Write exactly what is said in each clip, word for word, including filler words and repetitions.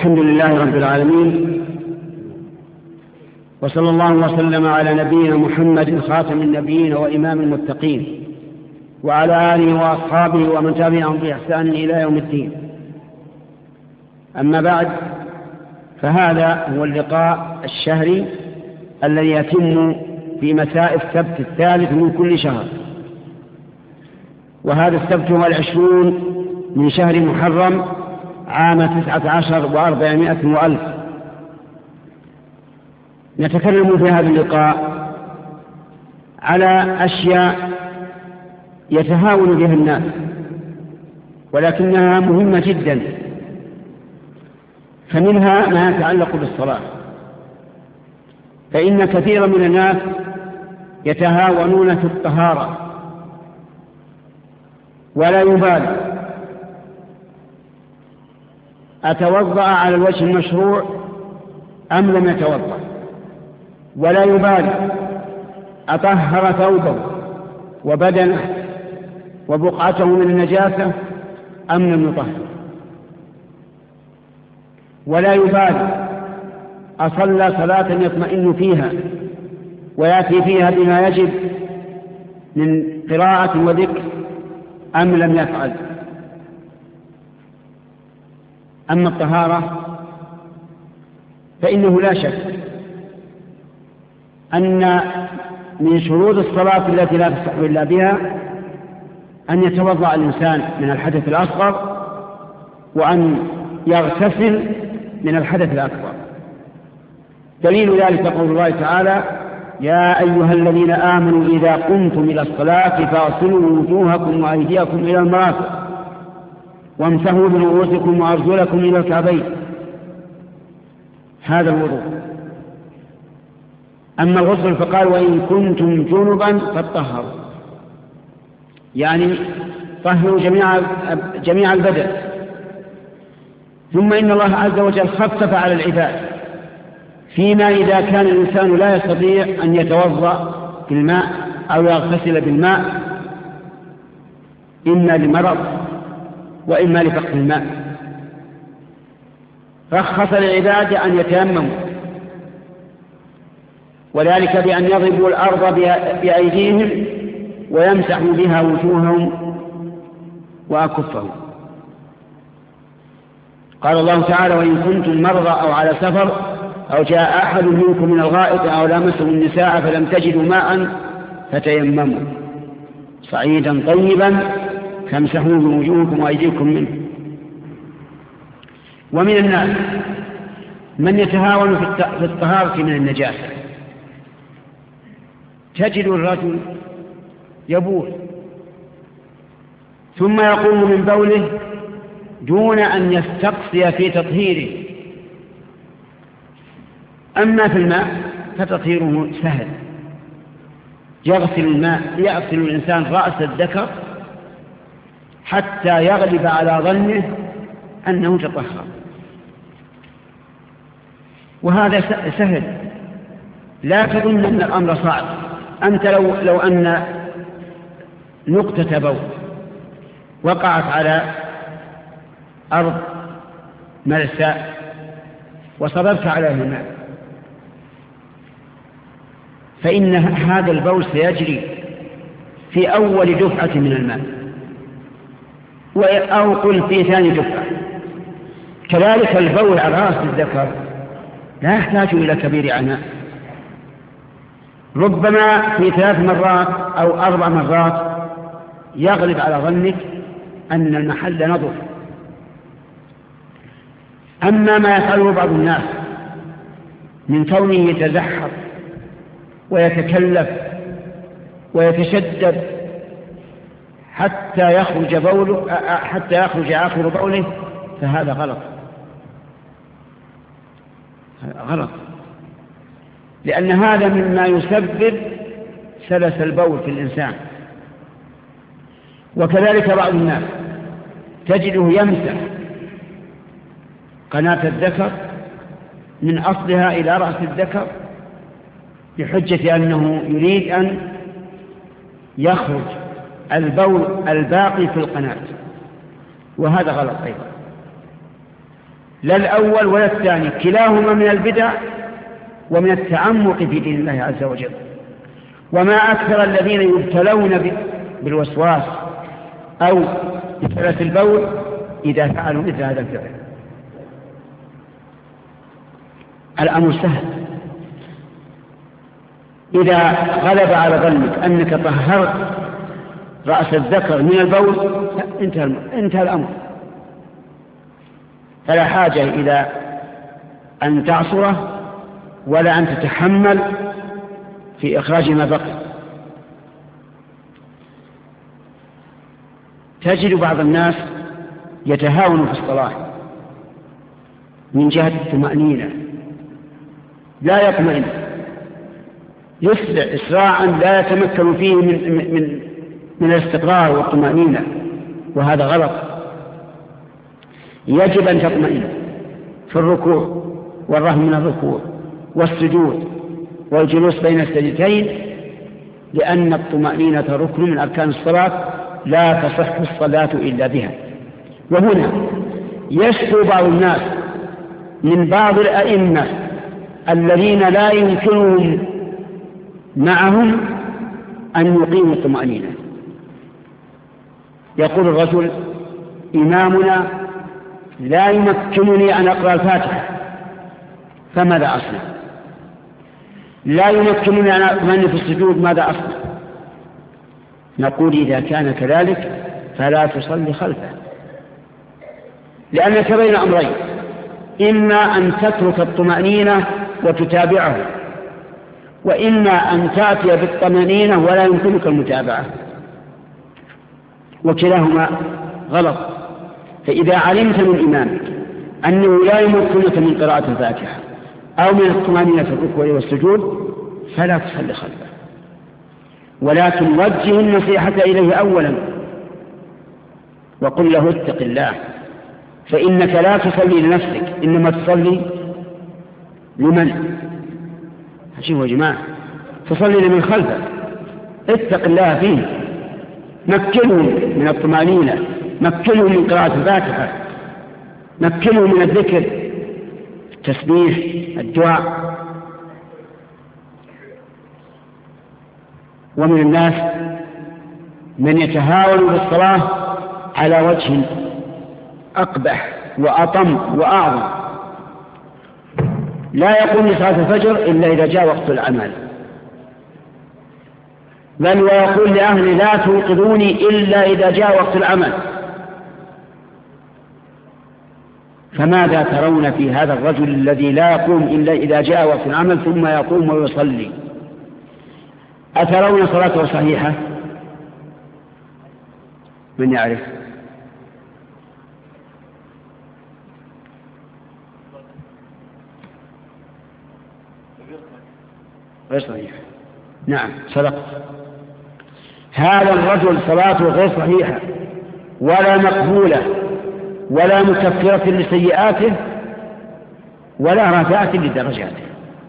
الحمد لله رب العالمين، وصلى الله وسلم على نبينا محمد خاتم النبيين وإمام المتقين، وعلى آله وأصحابه ومن تبعهم بإحسان إلى يوم الدين. أما بعد، فهذا هو اللقاء الشهري الذي يتم في مساء السبت الثالث من كل شهر، وهذا السبت هو العشرون من شهر محرم عام تسعة عشر وأربعمائة وألف. نتكلم في هذا اللقاء على أشياء يتهاون بها الناس، ولكنها مهمة جدا. فمنها ما يتعلق بالصلاة، فإن كثيرا من الناس يتهاونون في الطهارة ولا يبالي أتوضأ على الوجه المشروع أم لم يتوضأ، ولا يبالي أطهر ثوبه وبدنه وبقعته من النجاسة أم لم يطهر، ولا يبالي أصلى صلاة يطمئن فيها ويأتي فيها بما يجب من قراءة وذكر أم لم يفعل. أما الطهارة فإنه لا شك أن من شروط الصلاة التي لا تصح إلا بها أن يتوضأ الإنسان من الحدث الأصغر وأن يغتسل من الحدث الأكبر. دليل ذلك قول الله تعالى: يا أيها الذين آمنوا إذا قمتم إلى الصلاة فاغسلوا وجوهكم وأيديكم إلى المرافق وامسحوا برؤوسكم وأرجلكم إلى الكعبين. هذا الوضوء. أما الغسل فقال: وإن كنتم جنبا فاطهروا، يعني طهروا جميع جميع البدن. ثم إن الله عز وجل خفف على العباد فيما إذا كان الإنسان لا يستطيع أن يتوضأ بالماء أو يغتسل بالماء، إما لمرض وإما لفقد الماء، رخص للعباد أن يتيمموا، وذلك بأن يضربوا الأرض بأيديهم ويمسحوا بها وجوههم وأكفهم. قال الله تعالى: وإن كنتم مرضى أو على سفر أو جاء أحد منكم من الغائط أو لامستم النساء فلم تجدوا ماء فتيمموا صعيدا طيبا فامسحوا بوجوهكم وأيديكم منه. ومن الناس من يتهاون في الطهارة من النجاسة. تجد الرجل يبول ثم يقوم من بوله دون أن يستقصي في تطهيره. أما في الماء فتطهيره سهل، يغسل الماء يغسل الإنسان رأس الذكر حتى يغلب على ظنه أنه تطهر، وهذا سهل. لا تظن أن الأمر صعب. أنت لو, لو أن نقطة بول وقعت على أرض مرساء وصببت عليها الماء، فإن هذا البول سيجري في أول دفعة من الماء، أو قل في ثاني دفعة. كذلك البول على رأس الذكر لا يحتاج إلى كبير عناء، ربما في ثلاث مرات أو أربع مرات يغلب على ظنك أن المحل نظف. أما ما يفعله بعض الناس من كونه يتزحف ويتكلف ويتشدد حتى يخرج بوله حتى يخرج آخر بوله، فهذا غلط. غلط، لأن هذا مما يسبب سلس البول في الإنسان. وكذلك بعض الناس تجده يمسح قناة الذكر من أصلها إلى رأس الذكر بحجة أنه يريد أن يخرج البول الباقي في القناة، وهذا غلط أيضا. لا الأول ولا الثاني، كلاهما من البدع ومن التعمق في دين الله عز وجل. وما أكثر الذين يبتلون بالوسواس أو بسلة البول إذا فعلوا مثل هذا الفعل. الأمر سهل، إذا غلب على ظنك أنك طهرت رأس الذكر من البول انتهى, انتهى الأمر، فلا حاجة إلى أن تعصره ولا أن تتحمل في إخراج ما بقي. تجد بعض الناس يتهاون في الصلاة من جهة الطمأنينة، لا يطمئن، يسرع إسراعا لا يتمكن فيه من, من, من الاستقرار والطمأنينة، وهذا غلط. يجب أن تطمئن في الركوع والرفع من الركوع والسجود والجلوس بين السجدتين، لأن الطمأنينة ركن من أركان الصلاة لا تصح الصلاة إلا بها. وهنا يشكو بعض الناس من بعض الأئمة الذين لا يمكنهم معهم أن يقيموا الطمأنينة. يقول الرجل: إمامنا لا يمكنني أن أقرأ الفاتحة، فماذا أصنع؟ لا يمكنني أن أطمئن في السجود، ماذا أصنع؟ نقول: إذا كان كذلك فلا تصلي خلفه، لأنك بين أمرين: إما أن تترك الطمأنينة وتتابعه، وإما أن تأتي بالطمأنينة ولا يمكنك المتابعة، وكلاهما غلط. فإذا علمت من إمامك أنه لا يمكنك من قراءة الفاتحة أو من الطمأنينة في الركوع والسجود فلا تصلي خلفه، ولكن وجه النصيحة إليه أولا وقل له: اتق الله، فإنك لا تصلي لنفسك، إنما تصلي لمن؟ شوفوا يا جماعة، تصلي لمن خلفك. اتق الله فيه، مكنهم من الطمأنينة، مكنهم من قراءة الفاتحة، مكنهم من الذكر، التسبيح، الدعاء. ومن الناس من يتهاون بالصلاة على وجه أقبح وأطم وأعظم، لا يقوم لصلاة الفجر إلا إذا جاء وقت العمل، بل ويقول لأهله: لا توقظوني إلا إذا جاء وقت العمل. فماذا ترون في هذا الرجل الذي لا يقوم إلا إذا جاء وقت العمل ثم يقوم ويصلي؟ أترون صلاته صحيحة؟ من يعرف؟ غير صحيحة. نعم صدق، هذا الرجل صلاته غير صحيحة ولا مقبولة ولا مكفرة لسيئاته ولا رافعة لدرجاته،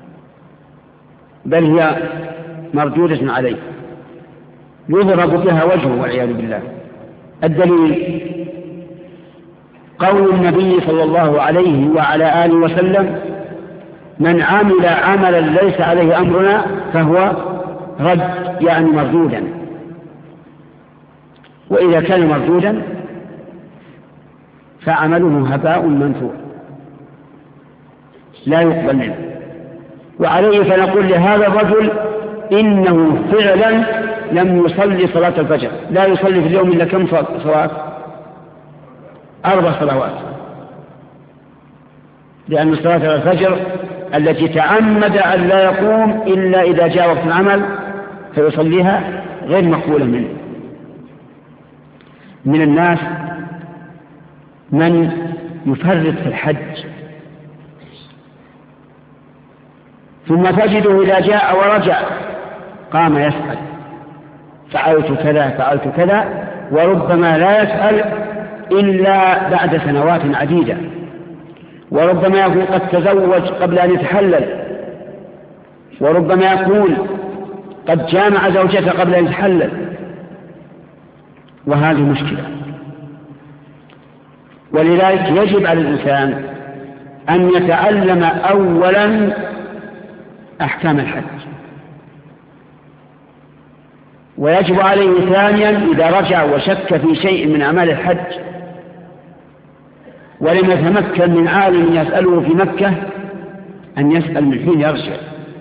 بل هي مردودة عليه يضرب بها وجهه والعياذ بالله. الدليل قول النبي صلى الله عليه وعلى آله وسلم: من عمل عملا ليس عليه أمرنا فهو رد، يعني مردودا. وإذا كان مردودا فعمله هباء منثور لا يقبل منه. وعليه فنقول لهذا الرجل: إنه فعلا لم يصلي صلاة الفجر، لا يصلي في اليوم إلا كم صلاة؟ أربع صلوات، لأن صلاة الفجر التي تعمد أن لا يقوم إلا إذا جاء وقت العمل فيصليها غير مقبولة منه. من الناس من يفرط في الحج، ثم تجده إذا جاء ورجع قام يسأل: فعلت كذا فعلت كذا، وربما لا يسأل إلا بعد سنوات عديدة، وربما يكون قد تزوج قبل أن يتحلل، وربما يكون قد جامع زوجته قبل أن يتحلل، وهذه مشكلة. ولذلك يجب على الإنسان أن يتعلم أولا أحكام الحج، ويجب عليه ثانيا إذا رجع وشك في شيء من أعمال الحج ولم يتمكن من عالم يسأله في مكة أن يسأل من حين يرجع.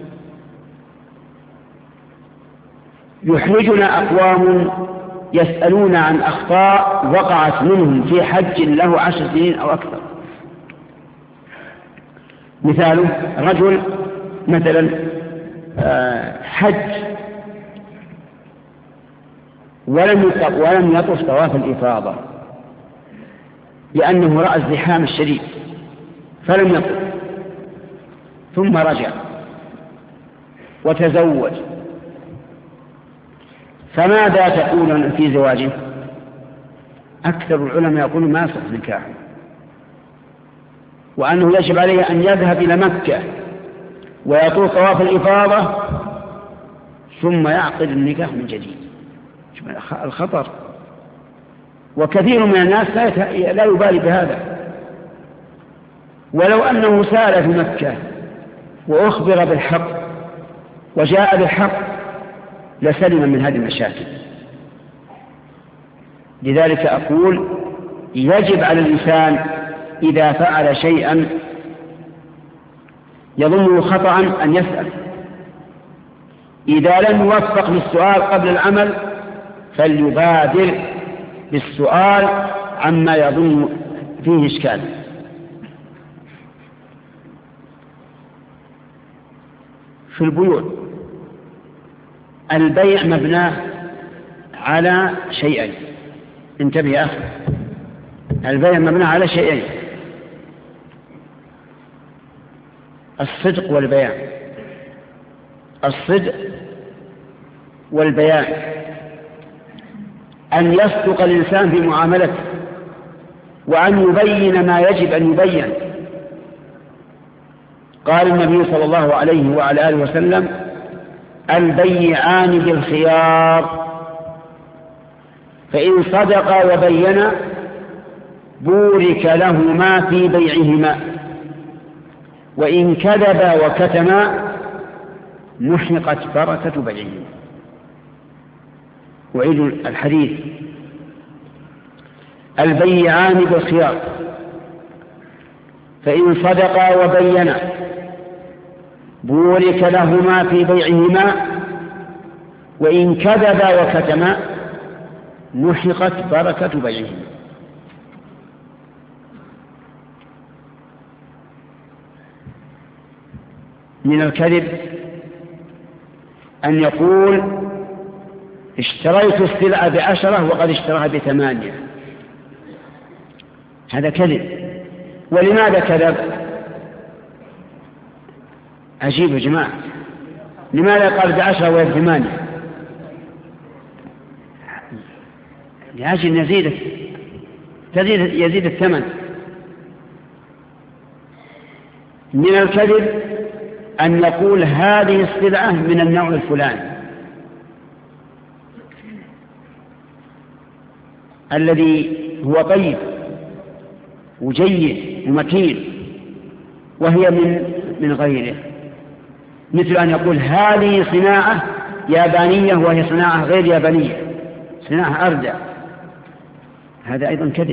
يحرجنا أقوام يسألون عن أخطاء وقعت منهم في حج له عشر سنين أو أكثر. مثاله رجل مثلا حج ولم ولم يطف طواف الإفاضة لأنه رأى الزحام الشديد فلم يطف، ثم رجع وتزوج، فماذا تقولون في زواجه؟ أكثر العلماء يقولون ما يصح نكاحه، وأنه يجب عليه أن يذهب إلى مكة ويطوف طواف الإفاضة ثم يعقد النكاح من جديد. الخطر. وكثير من الناس لا يبالي بهذا، ولو أنه سار في مكة وأخبر بالحق وجاء بالحق لسلم من هذه المشاكل. لذلك أقول يجب على الإنسان إذا فعل شيئا يظنه خطأ أن يسأل، إذا لم يوفق للسؤال قبل العمل فليبادر بالسؤال عما يظن فيه إشكال. في البيوع البيع مبناه على شيئين، انتبه يا أخي، البيع مبناه على شيئين: الصدق والبيان. الصدق والبيان، أن يصدق الإنسان في معاملته وأن يبين ما يجب أن يبين. قال النبي صلى الله عليه وعلى آله وسلم: البيعان بالخيار، فإن صدقا وبينا بورك لهما في بيعهما، وإن كذبا وكتما محقت بركة بيعهما. أعيد الحديث: البيعان بالخيار، فإن صدقا وبينا بورك لهما في بيعهما، وإن كذبا وكتما محقت بركة بيعهما. من الكذب أن يقول: اشتريت السلعة بعشرة وقد اشتراها بثمانية. هذا كذب. ولماذا كذب؟ عجيب يا جماعة، لماذا قال بعشرة وهي بثمانية؟ لأجل يزيد تزيد يزيد الثمن. من الكذب أن يقول: هذه السلعة من النوع الفلاني الذي هو طيب وجيد ومتين، وهي من من غيره. مثل أن يقول: هذه صناعة يابانية وهي صناعة غير يابانية، صناعة أردى. هذا أيضا كذب.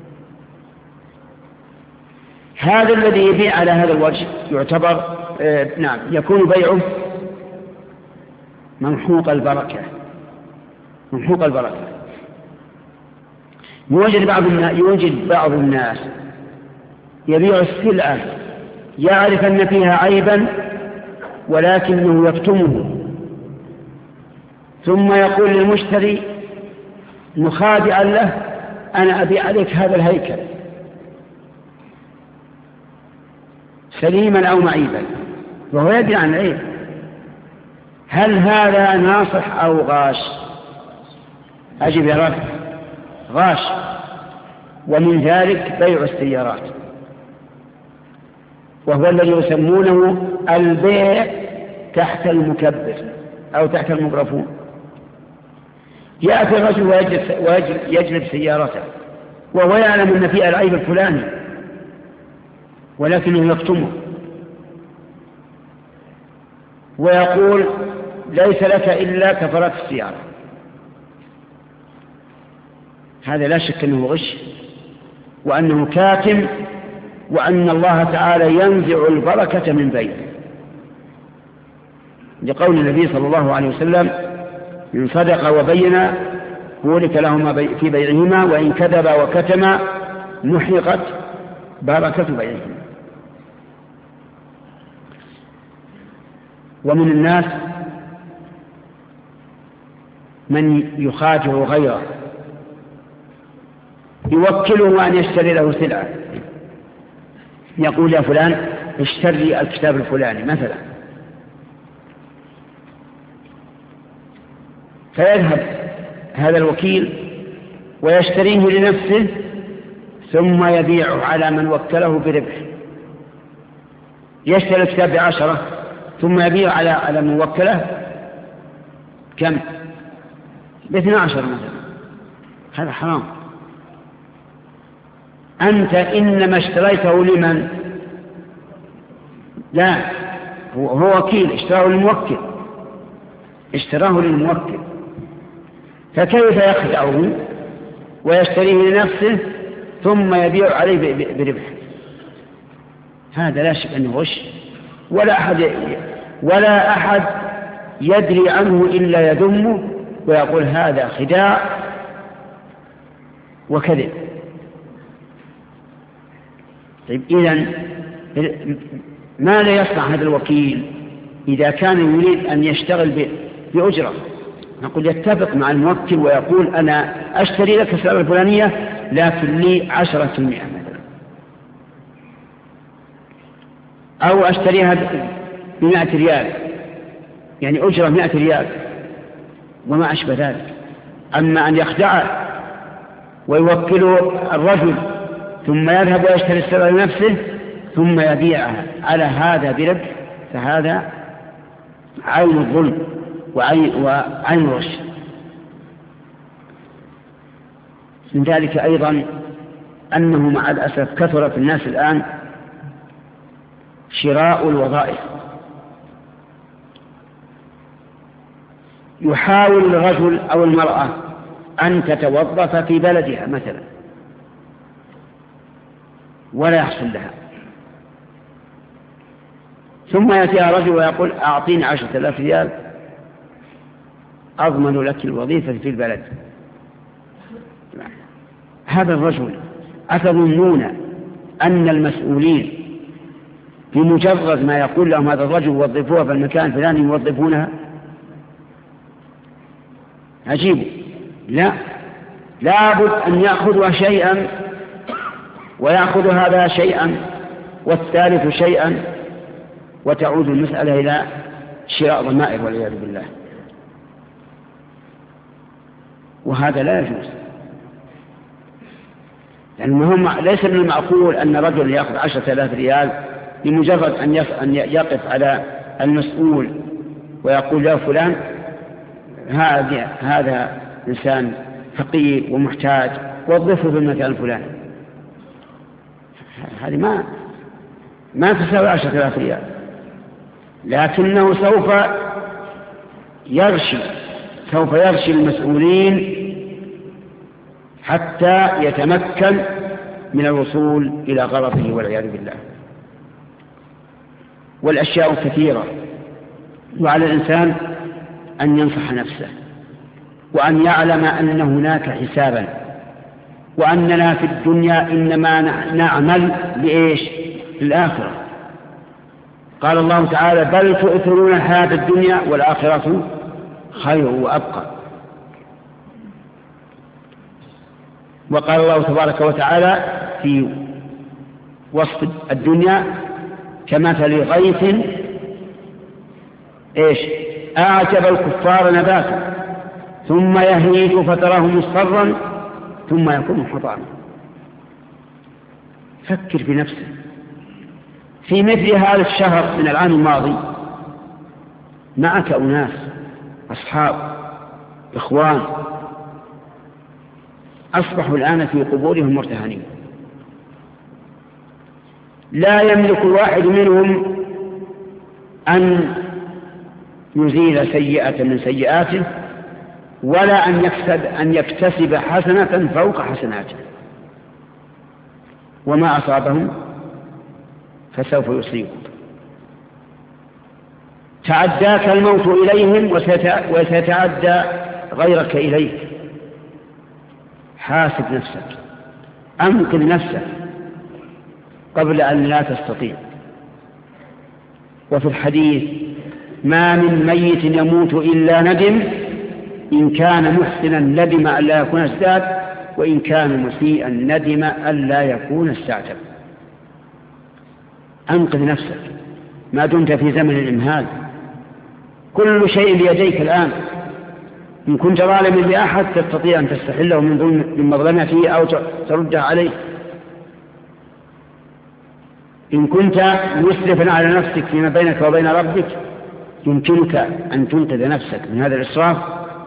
هذا الذي يبيع على هذا الوجه يعتبر آه نعم يكون بيعه ممحوق البركة، ممحوق البركة. يوجد بعض الناس يوجد بعض الناس يبيع السلعة يعرف أن فيها عيبا ولكنه يكتمه، ثم يقول للمشتري مخادعا له: أنا أبيع عليك هذا الهيكل سليما أو معيبا، وهو يدري عن العيب. هل هذا ناصح أو غاش؟ أجب يا رب: غاش. ومن ذلك بيع السيارات، وهو الذي يسمونه البيع تحت المكبر أو تحت الميكروفون. يأتي الرجل ويجلب سيارته وهو يعلم أن فيها العيب الفلاني، ولكنه يكتمه ويقول ليس لك إلا كفرات السيارة. هذا لا شك أنه غش، وأنه كاتم، وأن الله تعالى ينزع البركة من بينه، لقول النبي صلى الله عليه وسلم: إن صدق وبين بورك لهما في بيعهما، وإن كذب وكتم محقت بركة بيعهما. ومن الناس من يخادع غيره، يوكله أن يشتري له سلعة، يقول: يا فلان اشتري الكتاب الفلاني مثلا، فيذهب هذا الوكيل ويشتريه لنفسه ثم يبيعه على من وكله بربح. يشتري الكتاب بعشرة ثم يبيع على على من وكله كم؟ باثنى عشر مثلا. هذا حرام. أنت إنما اشتريته لمن؟ لا، هو وكيل اشتراه للموكل، اشتراه للموكل، فكيف يخدعه ويشتريه لنفسه ثم يبيع عليه بربح؟ هذا لا شك أنه غش، ولا أحد ولا أحد يدري عنه إلا يذمه ويقول هذا خداع وكذب. طيب إذن ماذا يصنع هذا الوكيل إذا كان يريد أن يشتغل بأجرة؟ نقول يتفق مع الموكل ويقول: أنا أشتري لك السلعة الفلانية لكن لي عشرة في المئة مثلا، أو أشتريها بمائة ريال، يعني أجرة مائة ريال وما أشبه ذلك. أما أن يخدعه ويوكل الرجل ثم يذهب ويشتري السلعة لنفسه ثم يبيعها على هذا بربح، فهذا عين الظلم وعين, وعين الرشد. من ذلك أيضا أنه مع الأسف كثر في الناس الآن شراء الوظائف. يحاول الرجل أو المرأة أن تتوظف في بلدها مثلا ولا يحصل لها، ثم يأتيها رجل ويقول: أعطيني عشرة آلاف ريال أضمن لك الوظيفة في البلد. هذا الرجل أتظنون أن المسؤولين بمجرد ما يقول لهم هذا الرجل وظفوها في المكان الفلاني يوظفونها؟ عجيب. لا، لابد أن يأخذوا شيئا ويأخذ هذا شيئا والثالث شيئا، وتعود المسألة إلى شراء ضمائر والعياذ بالله، وهذا لا يجوز. المهم ليس من المعقول أن رجل يأخذ عشرة آلاف ريال لمجرد أن يقف على المسؤول ويقول له: فلان هذا هذا إنسان فقير ومحتاج وظفه في المكان الفلاني. هذه ما ما تساوي عشرة آلاف ريال، لكنه سوف يرشي سوف يرشي المسؤولين حتى يتمكن من الوصول إلى غرضه والعياذ بالله. والأشياء كثيرة، وعلى الإنسان أن ينصح نفسه وأن يعلم أن هناك حسابا، وأننا في الدنيا إنما نعمل لإيش؟ للآخرة. قال الله تعالى: بل تؤثرون الحياة الدنيا والآخرة خير وأبقى. وقال الله تبارك وتعالى في وصف الدنيا: كمثل غيث إيش؟ أعجب الكفار نباتا ثم يهيج فتراه مصفرا ثم يكون حطاما. فكر في نفسك في مثل هذا الشهر من العام الماضي معك أناس أصحاب إخوان أصبحوا الآن في قبورهم مرتهنين، لا يملك الواحد منهم أن يزيل سيئة من سيئاته ولا أن يكسب, أن يكتسب حسنة فوق حسناته، وما أصابهم فسوف يصيبهم. تعداك الموت إليهم وسيتعدى غيرك إليك. حاسب نفسك، أنقذ نفسك قبل أن لا تستطيع. وفي الحديث: ما من ميت يموت إلا ندم، إن كان محسنا ندم ألا يكون ازداد، وإن كان مسيئا ندم ألا يكون استعتب. أنقذ نفسك ما دمت في زمن الإمهال. كل شيء بيديك الآن. إن كنت ظالما لأحد تستطيع أن تستحله من ظلم من مظلمته أو ترده عليه. إن كنت مسرفا على نفسك فيما بينك وبين ربك يمكنك أن تنقذ نفسك من هذا الإسراف،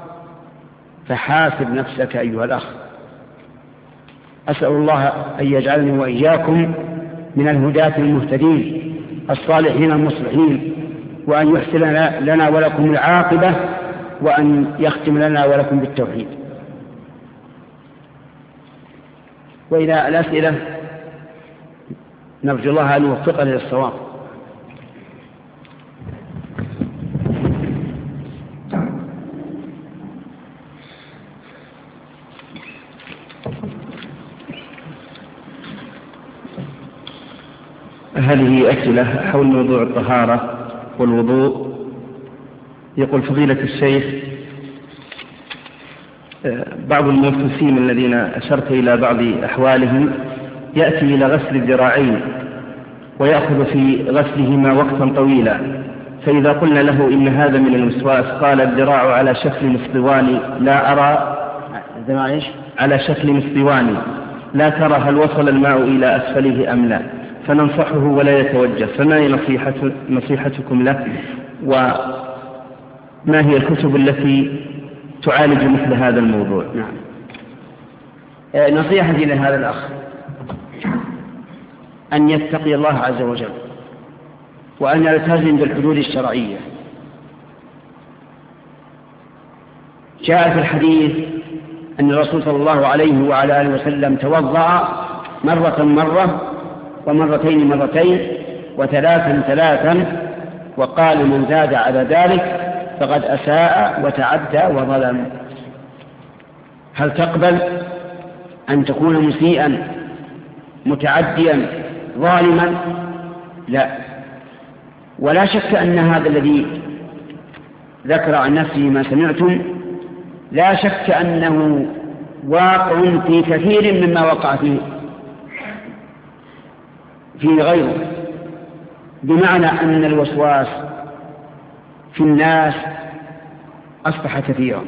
فحاسب نفسك أيها الأخ. أسأل الله أن يجعلني وإياكم من الهداة المهتدين الصالحين المصلحين، وأن يحسن لنا ولكم العاقبة، وأن يختم لنا ولكم بالتوحيد. وإلى الأسئلة نرجو الله أن يوفقنا للصواب. هذه أسئلة حول موضوع الطهارة والوضوء. يقول فضيلة الشيخ: بعض الموسوسين الذين أشرت إلى بعض أحوالهم يأتي إلى غسل الذراعين ويأخذ في غسلهما وقتا طويلا، فإذا قلنا له إن هذا من الوسواس قال: الذراع على شكل اسطواني لا أرى على شكل اسطواني لا ترى هل وصل الماء إلى أسفله أم لا، فننصحه ولا يتوجه، فما هي نصيحة نصيحتكم له؟ وما هي الكتب التي تعالج مثل هذا الموضوع؟ نعم. نصيحتي لهذا الأخ أن يتقي الله عز وجل، وأن يلتزم بالحدود الشرعية. جاء في الحديث أن الرسول صلى الله عليه وعلى آله وسلم توضأ مرة مرة ومرتين مرتين وثلاثا ثلاثا، وقال: من زاد على ذلك فقد أساء وتعدى وظلم. هل تقبل أن تكون مسيئا متعديا ظالما؟ لا. ولا شك أن هذا الذي ذكر عن نفسه ما سمعتم لا شك أنه واقع في كثير مما وقع فيه في غيره، بمعنى أن الوسواس في الناس أصبح كثيرا،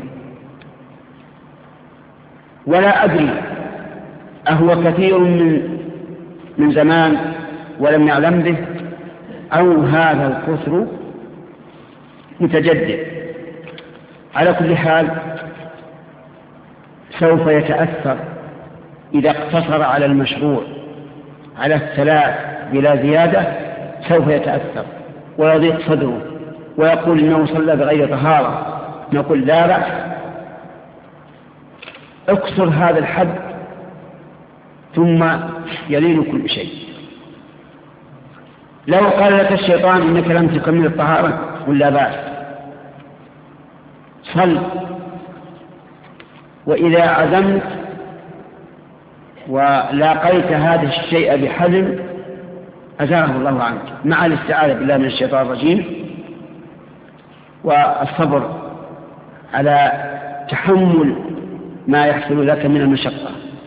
ولا أدري أهو كثير من من زمان ولم يعلم به، أو هذا الكثر متجدد. على كل حال سوف يتأثر إذا اقتصر على المشروع على الثلاث بلا زيادة، سوف يتأثر ويضيق صدره ويقول إنه صلى بغير طهارة. نقول: لا بأس، اكسر هذا الحد ثم يلين كل شيء. لو قال لك الشيطان إنك لم تكمل الطهارة قل: لا بأس، صل. وإذا عزمت ولاقيت هذا الشيء بحزم أزاله الله عنك، مع الاستعاذة بالله من الشيطان الرجيم والصبر على تحمل ما يحصل لك من المشقة.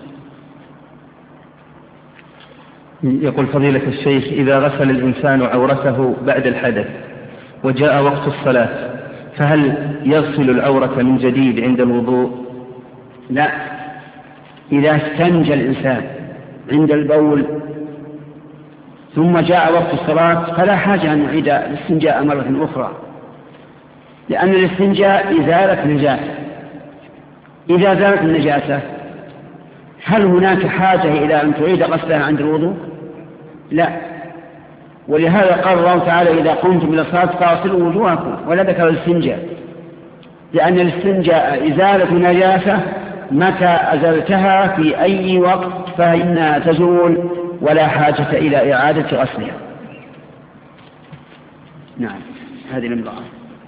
يقول فضيلة الشيخ: إذا غسل الإنسان عورته بعد الحدث وجاء وقت الصلاة فهل يغسل العورة من جديد عند الوضوء؟ لا. إذا استنجى الإنسان عند البول ثم جاء وقت الصلاة فلا حاجة أن يعيد الاستنجاء مرة أخرى، لأن الاستنجاء إزالة نجاسة. إذا زالت النجاسة هل هناك حاجة إلى أن تعيد غسلها عند الوضوء؟ لا. ولهذا قال الله تعالى إذا قمتم إلى الصلاة فاغسلوا وجوهكم، ولا ذكر الاستنجاء، لأن الاستنجاء إزالة نجاسة متى أزلتها في أي وقت فإنها تزول ولا حاجة إلى إعادة غسلها. نعم، هذه الامرأة.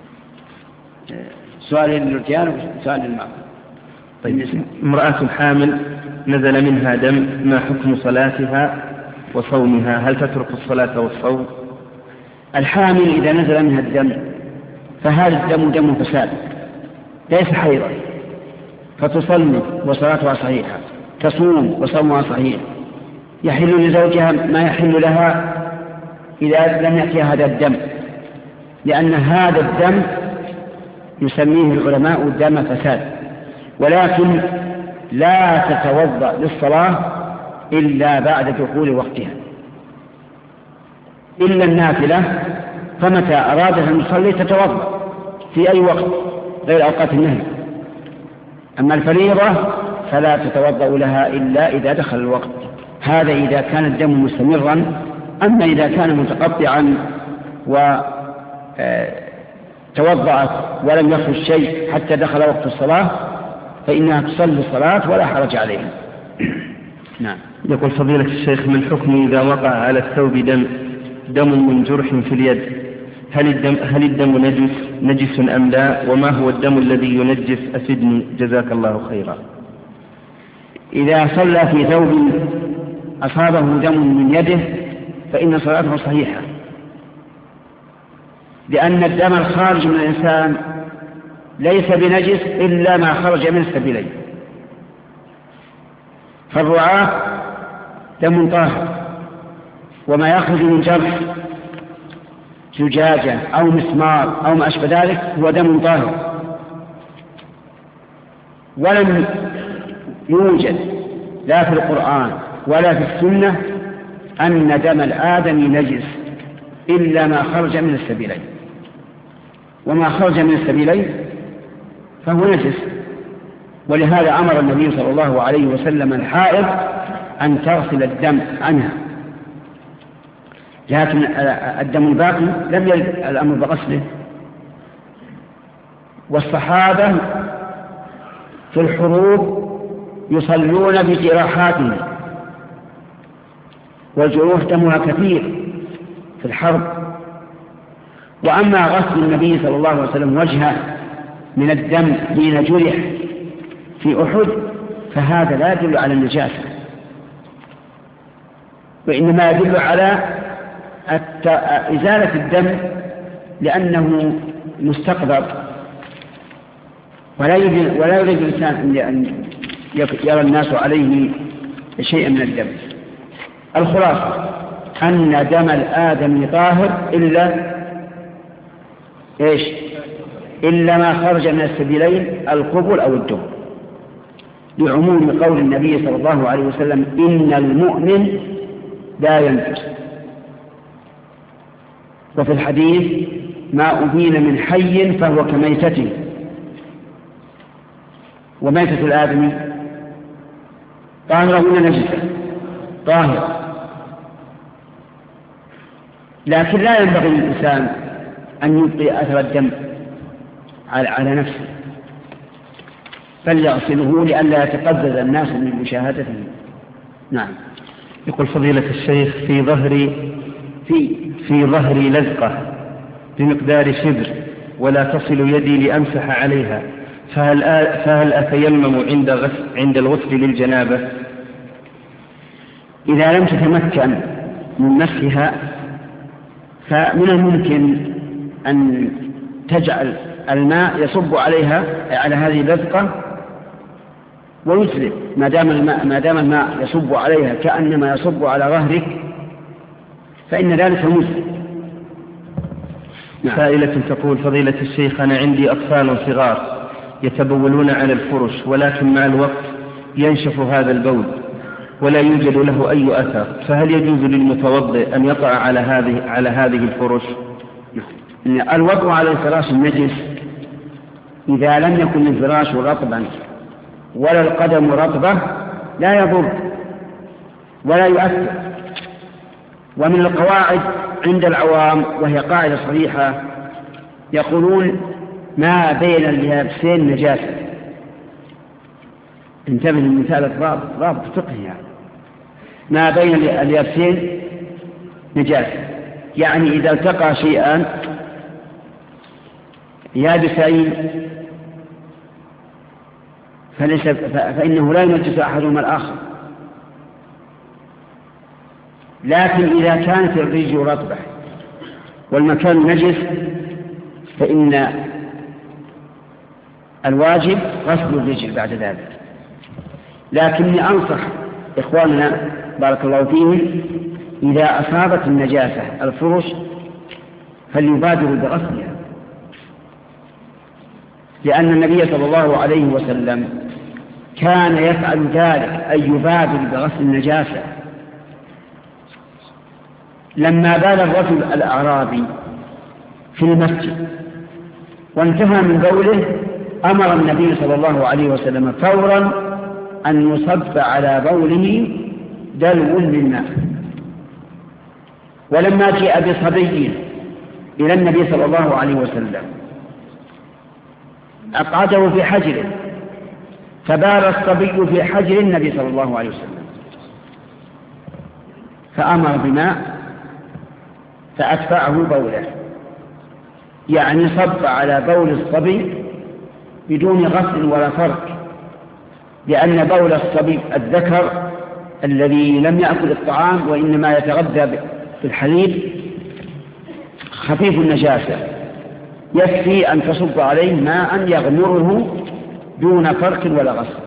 سؤال للرجال وسؤال للمرأة. طيب، امرأة حامل نزل منها دم، ما حكم صلاتها وصومها؟ هل تترك الصلاة والصوم؟ الحامل إذا نزل منها الدم فهذا الدم دم فساد ليس حيضا، فتصلي وصلاتها صحيحة، تصوم وصومها صحيح، يحل لزوجها ما يحل لها إذا لم يأتي هذا الدم، لأن هذا الدم يسميه العلماء دم فساد. ولكن لا تتوضأ للصلاة إلا بعد دخول وقتها، إلا النافلة، فمتى أرادت أن تصلي تتوضأ في أي وقت غير أوقات النهي. أما الفريضة فلا تتوضأ لها إلا إذا دخل الوقت، هذا إذا كان الدم مستمرا. أما إذا كان متقطعا وتوضأت ولم يخرج شيء حتى دخل وقت الصلاة فإنها تصلي الصلاة ولا حرج عليها. نعم. يقول فضيلة الشيخ: من حكم إذا وقع على الثوب دم دم من جرح في اليد، هل الدم, هل الدم نجس, نجس أم لا؟ وما هو الدم الذي ينجس؟ أفدني جزاك الله خيرا. إذا صلى في ثوب أصابه دم من يده فإن صلاته صحيحة، لأن الدم الخارج من الإنسان ليس بنجس إلا ما خرج من السبيلين. فالرعاة دم طاهر، وما يخرج من جرح زجاجة أو مسمار أو ما أشبه ذلك هو دم طاهر. ولم يوجد لا في القرآن ولا في السنة أن دم الآدمي نجس إلا ما خرج من السبيلين، وما خرج من السبيلين فهو نجس. ولهذا أمر النبي صلى الله عليه وسلم الحائض أن تغسل الدم عنها، لكن الدم الباقي لم يرد الأمر بغسله. والصحابة في الحروب يصلون بجراحاتهم، والجروح دمها كثير في الحرب. وأما غسل النبي صلى الله عليه وسلم وجهه من الدم حين جرح في أحد فهذا لا يدل على النجاسة، وإنما يدل على إزالة الدم لأنه مستقذر، ولا يريد ولا يريد الإنسان أن يرى الناس عليه شيئا من الدم. الخلاصة أن دم الآدم طاهر إلا إيش؟ إلا ما خرج من السبيلين القبل أو الدم، لعموم قول النبي صلى الله عليه وسلم: إن المؤمن لا ينجس. وفي الحديث: ما أبين من حي فهو كميتته. وميتة الآدمي طاهرة ولا نجسة؟ طاهرة. لكن لا ينبغي للإنسان أن يبقي أثر الدم على نفسه، فليغسله لئلا يتقزز الناس من مشاهدته. نعم. يقول فضيلة الشيخ: في ظهري في في ظهري لزقة بمقدار شبر ولا تصل يدي لأمسح عليها، فهل فهل أتيمم عند غسل عند الغسل للجنابة؟ إذا لم تتمكن من مسحها فمن الممكن أن تجعل الماء يصب عليها على هذه اللزقة ويسلم، ما دام الماء ما دام الماء يصب عليها كأنما يصب على ظهرك فإن ذلك مسلم. نعم. سائلة تقول: فضيلة الشيخ، أنا عندي أطفال صغار يتبولون على الفرش، ولكن مع الوقت ينشف هذا البول ولا يوجد له أي أثر، فهل يجوز للمتوضئ أن يقع على هذه على هذه الفرش؟ الوضع على الفراش النجس إذا لم يكن الفراش رطبا ولا القدم رطبة لا يضر ولا يؤثر، ومن القواعد عند العوام وهي قاعدة صريحة يقولون ما بين اليابسين نجاسة. انتبه للمثال رابط فقهي يعني. ما بين اليابسين نجاسة، يعني إذا التقى شيئان يابسين فليس فإنه لا ينجس أحدهما الآخر، لكن إذا كانت الرجل رطبة والمكان نجس فإن الواجب غسل الرجل بعد ذلك. لكني أنصح إخواننا بارك الله فيهم إذا أصابت النجاسة الفرش فليبادروا بغسلها، لأن النبي صلى الله عليه وسلم كان يفعل ذلك، أن يبادر بغسل النجاسة. لما بال الرجل الأعرابي في المسجد وانتهى من بوله أمر النبي صلى الله عليه وسلم فورا أن يصب على بوله دلو من ماء. ولما جاء بصبي إلى النبي صلى الله عليه وسلم أقعده في حجره، فبال الصبي في حجر النبي صلى الله عليه وسلم، فأمر بماء فأتبعه بوله، يعني صب على بول الصبي بدون غسل ولا فرق، لأن بول الصبي الذكر الذي لم يأكل الطعام وإنما يتغذى بالحليب خفيف النجاسة، يكفي أن تصب عليه ماء يغمره دون فرق ولا غسل.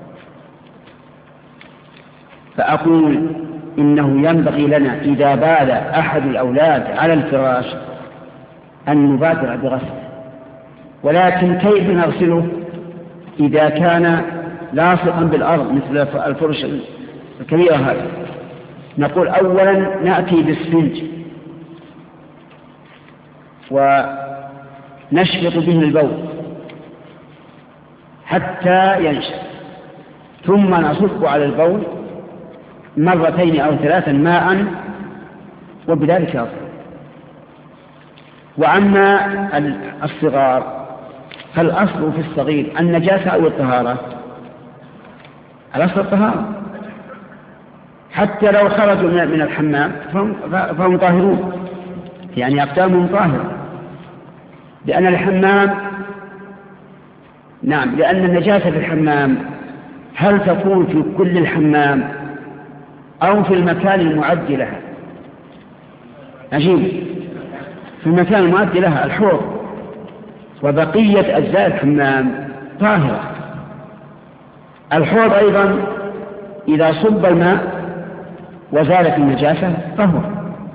فأقول إنه ينبغي لنا إذا بال أحد الأولاد على الفراش أن نبادر بغسله، ولكن كيف نغسله إذا كان لاصقا بالأرض مثل الفرش الكبيرة هذه؟ نقول أولا نأتي بالسفنج ونشفط به البول حتى ينشف، ثم نصب على البول مرتين أو ثلاثا ماء وبذلك يصل. وأما الصغار فالأصل في الصغير النجاسة أو الطهارة؟ الأصل الطهارة، حتى لو خرجوا من الحمام فهم طاهرون، يعني أقدامهم طاهرة، لأن الحمام نعم لأن النجاسة في الحمام هل تكون في كل الحمام أو في المكان المعد لها؟ عجيب، في المكان المعد لها الحوض، وبقية أجزاء الحمام طاهرة. الحوض أيضا إذا صب الماء وزالت النجاسة طهر.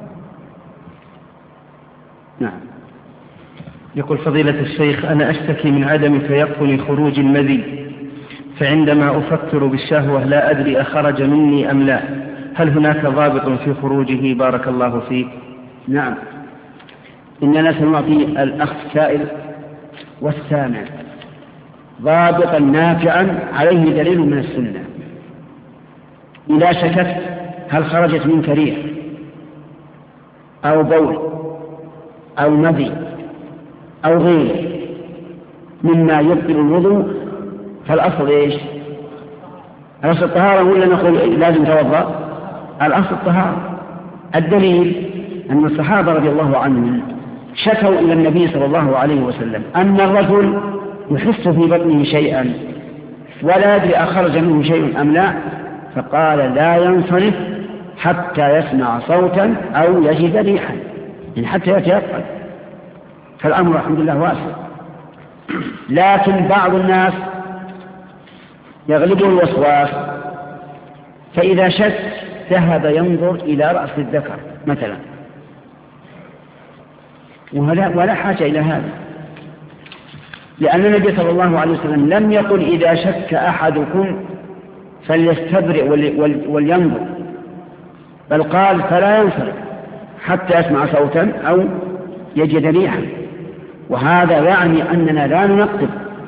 نعم. يقول فضيلة الشيخ أنا أشتكي من عدم تيقن خروج المذي، فعندما أفكر بالشهوة لا أدري أخرج مني أم لا، هل هناك ضابط في خروجه بارك الله فيك؟ نعم، إننا سنعطي الأخ السائل والسامع ضابطا نافعا عليه دليل من السنة. إذا شكت هل خرجت منك ريح أو بول أو مذي أو غيره مما يبطل الوضوء فالأصل إيش؟ الأصل الطهارة، ولا نقول لازم توضأ؟ الأصل الطهارة. الدليل أن الصحابة رضي الله عنهم شكوا إلى النبي صلى الله عليه وسلم أن الرجل يحس في بطنه شيئا ولا يدري أخرج منه شيء أم لا، فقال لا ينصرف حتى يسمع صوتا أو يجد ريحا، يعني حتى يتيقن. فالأمر الحمد لله واسع. لكن بعض الناس يغلبه الوسواس، فإذا شك ذهب ينظر إلى رأس الذكر مثلا، ولا, ولا حاجة إلى هذا، لأن النبي صلى الله عليه وسلم لم يقل إذا شك أحدكم فليستبرئ ولينظر، بل قال فلا ينصرف حتى يسمع صوتا أو يجد ريحا. وهذا يعني أننا لا ننقب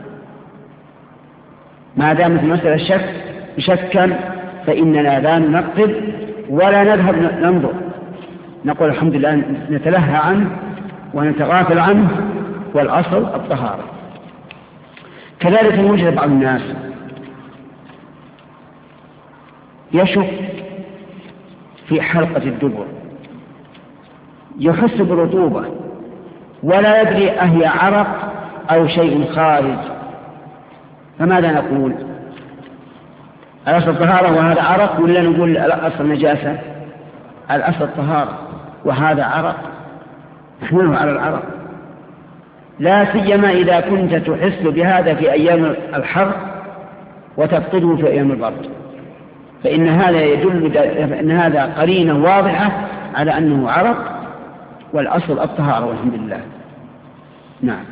ما دامت المسألة الشك شكا، فإننا لا ننقب ولا نذهب ننظر، نقول الحمد لله نتلهى عنه ونتغافل عنه، والأصل الطهارة. كذلك يوجد بعض الناس يشك في حلقة الدبر، يحس بالرطوبة ولا يدري أهي عرق أو شيء خارج، فماذا نقول؟ الأصل الطهارة وهذا عرق، ولا نقول الأصل نجاسة؟ الأصل الطهارة وهذا عرق، نحمله على العرق، لا سيما إذا كنت تحس بهذا في أيام الحر وتفقده في أيام البرد، فإن هذا يدل أن هذا قرينة واضحة على أنه عرق، والأصل الطهارة والحمد لله. نعم.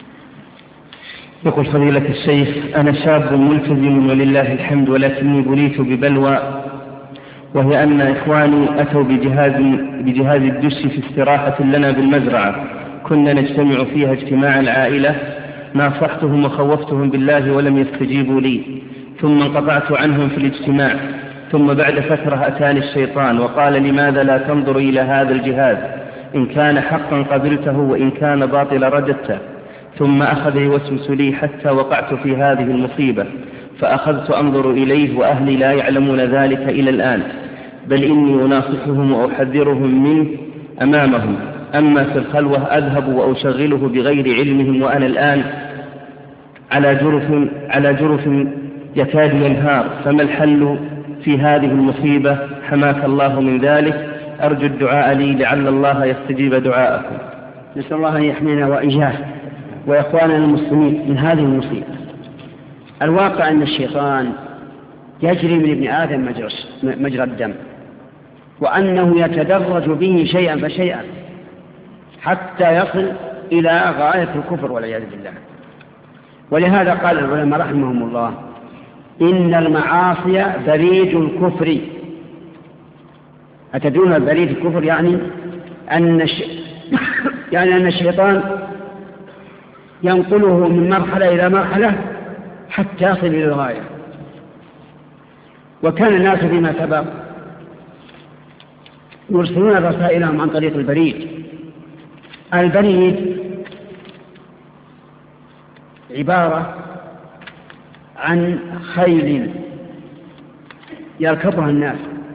يقول فضيلة الشيخ: أنا شاب ملتزم ولله الحمد، ولكني بليت ببلوى، وهي أن إخواني أتوا بجهاز, بجهاز الدش في استراحة لنا بالمزرعة، كنا نجتمع فيها اجتماع العائلة، ناصحتهم وخوفتهم بالله ولم يستجيبوا لي، ثم انقطعت عنهم في الاجتماع، ثم بعد فترة أتاني الشيطان وقال: لماذا لا تنظر إلى هذا الجهاز؟ إن كان حقا قبلته وإن كان باطل رددته. ثم أخذ يوسوس لي حتى وقعت في هذه المصيبة، فأخذت أنظر إليه وأهلي لا يعلمون ذلك إلى الآن، بل إني أناصحهم وأحذرهم منه أمامهم، أما في الخلوة أذهب وأشغله بغير علمهم، وأنا الآن على جرف, على جرف يكاد ينهار، فما الحل في هذه المصيبة؟ حماك الله من ذلك، أرجو الدعاء لي لعل الله يستجيب دعاءكم. نسأل الله أن يحمينا وإياه وإخواننا المسلمين من هذه المصيبة. الواقع أن الشيطان يجري من ابن آدم مجرى الدم، وأنه يتدرج به شيئا فشيئا حتى يصل إلى غاية الكفر والعياذ بالله. ولهذا قال العلماء رحمهم الله: إن المعاصي بريد الكفر. أتدرون بريد الكفر؟ يعني أن الش... يعني أن الشيطان ينقله من مرحلة إلى مرحلة حتى يصل إلى الغاية. وكان الناس فيما سبق يرسلون رسائلهم عن طريق البريد. البريد عبارة عن خيل يركبها الناس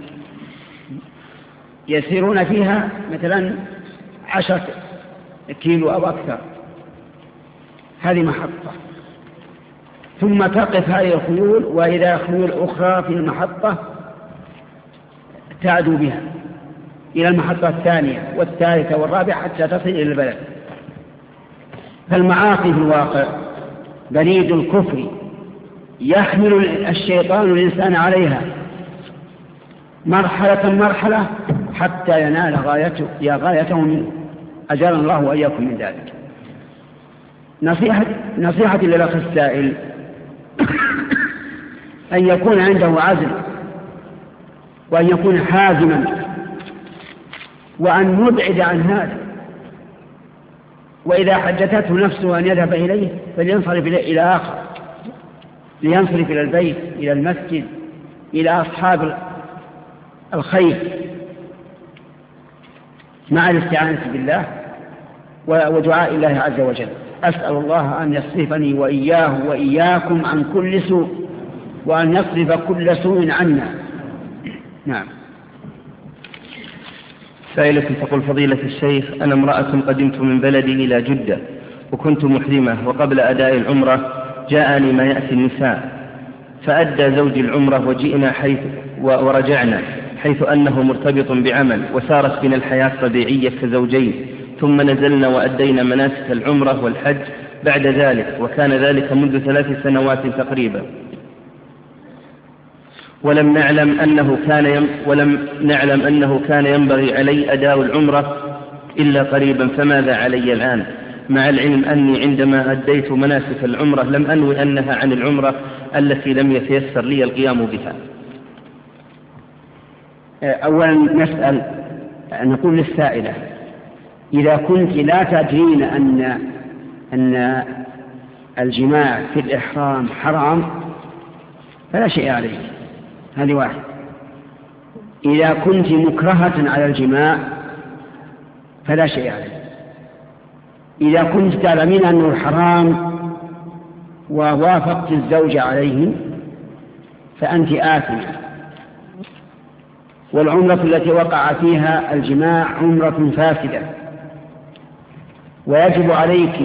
يسيرون فيها مثلا عشرة كيلو أو أكثر، هذه محطة، ثم تقف هذه الخيول وإذا خيول أخرى في المحطة تعدو بها إلى المحطة الثانية والثالثة والرابعة حتى تصل إلى البلد. فالمعاصي في الواقع بريد الكفر، يحمل الشيطان الإنسان عليها مرحلة مرحلة حتى ينال غايته يا غايته منه، أجرنا الله وإياكم من ذلك. نصيحة نصيحتي للأخ السائل أن يكون عنده عزم، وأن يكون حازما، وأن يبعد عن هذا، وإذا حدثته نفسه أن يذهب إليه فلينصرف إلى آخر، لينصرف إلى البيت، إلى المسجد، إلى أصحاب الخير، مع الاستعانة بالله ودعاء الله عز وجل. أسأل الله أن يصرفني وإياه وإياكم عن كل سوء، وأن يصرف كل سوء عنا. نعم. سائلة تقول: فضيلة الشيخ، أنا امرأة قدمت من بلدي إلى جدة وكنت محرمة، وقبل أداء العمرة جاءني ما يأتي النساء، فأدى زوجي العمرة وجئنا حيث ورجعنا، حيث أنه مرتبط بعمل، وسارت بنا الحياة طبيعية كزوجين، ثم نزلنا وأدينا مناسك العمرة والحج بعد ذلك، وكان ذلك منذ ثلاث سنوات تقريبا، ولم نعلم أنه كان يم ولم نعلم أنه كان ينبغي علي أداء العمرة إلا قريبا، فماذا علي الآن؟ مع العلم أني عندما أديت مناسك العمرة لم أنوي أنها عن العمرة التي لم يتيسر لي القيام بها. أولا نسأل نقول للسائلة: إذا كنت لا تدرين أن أن الجماع في الإحرام حرام فلا شيء عليك، هذه واحد. إذا كنت مكرهة على الجماع فلا شيء عليه. إذا كنت تعلمين أنه حرام ووافقت الزوج عليه فأنت آثمة. والعمرة التي وقع فيها الجماع عمرة فاسدة، ويجب عليك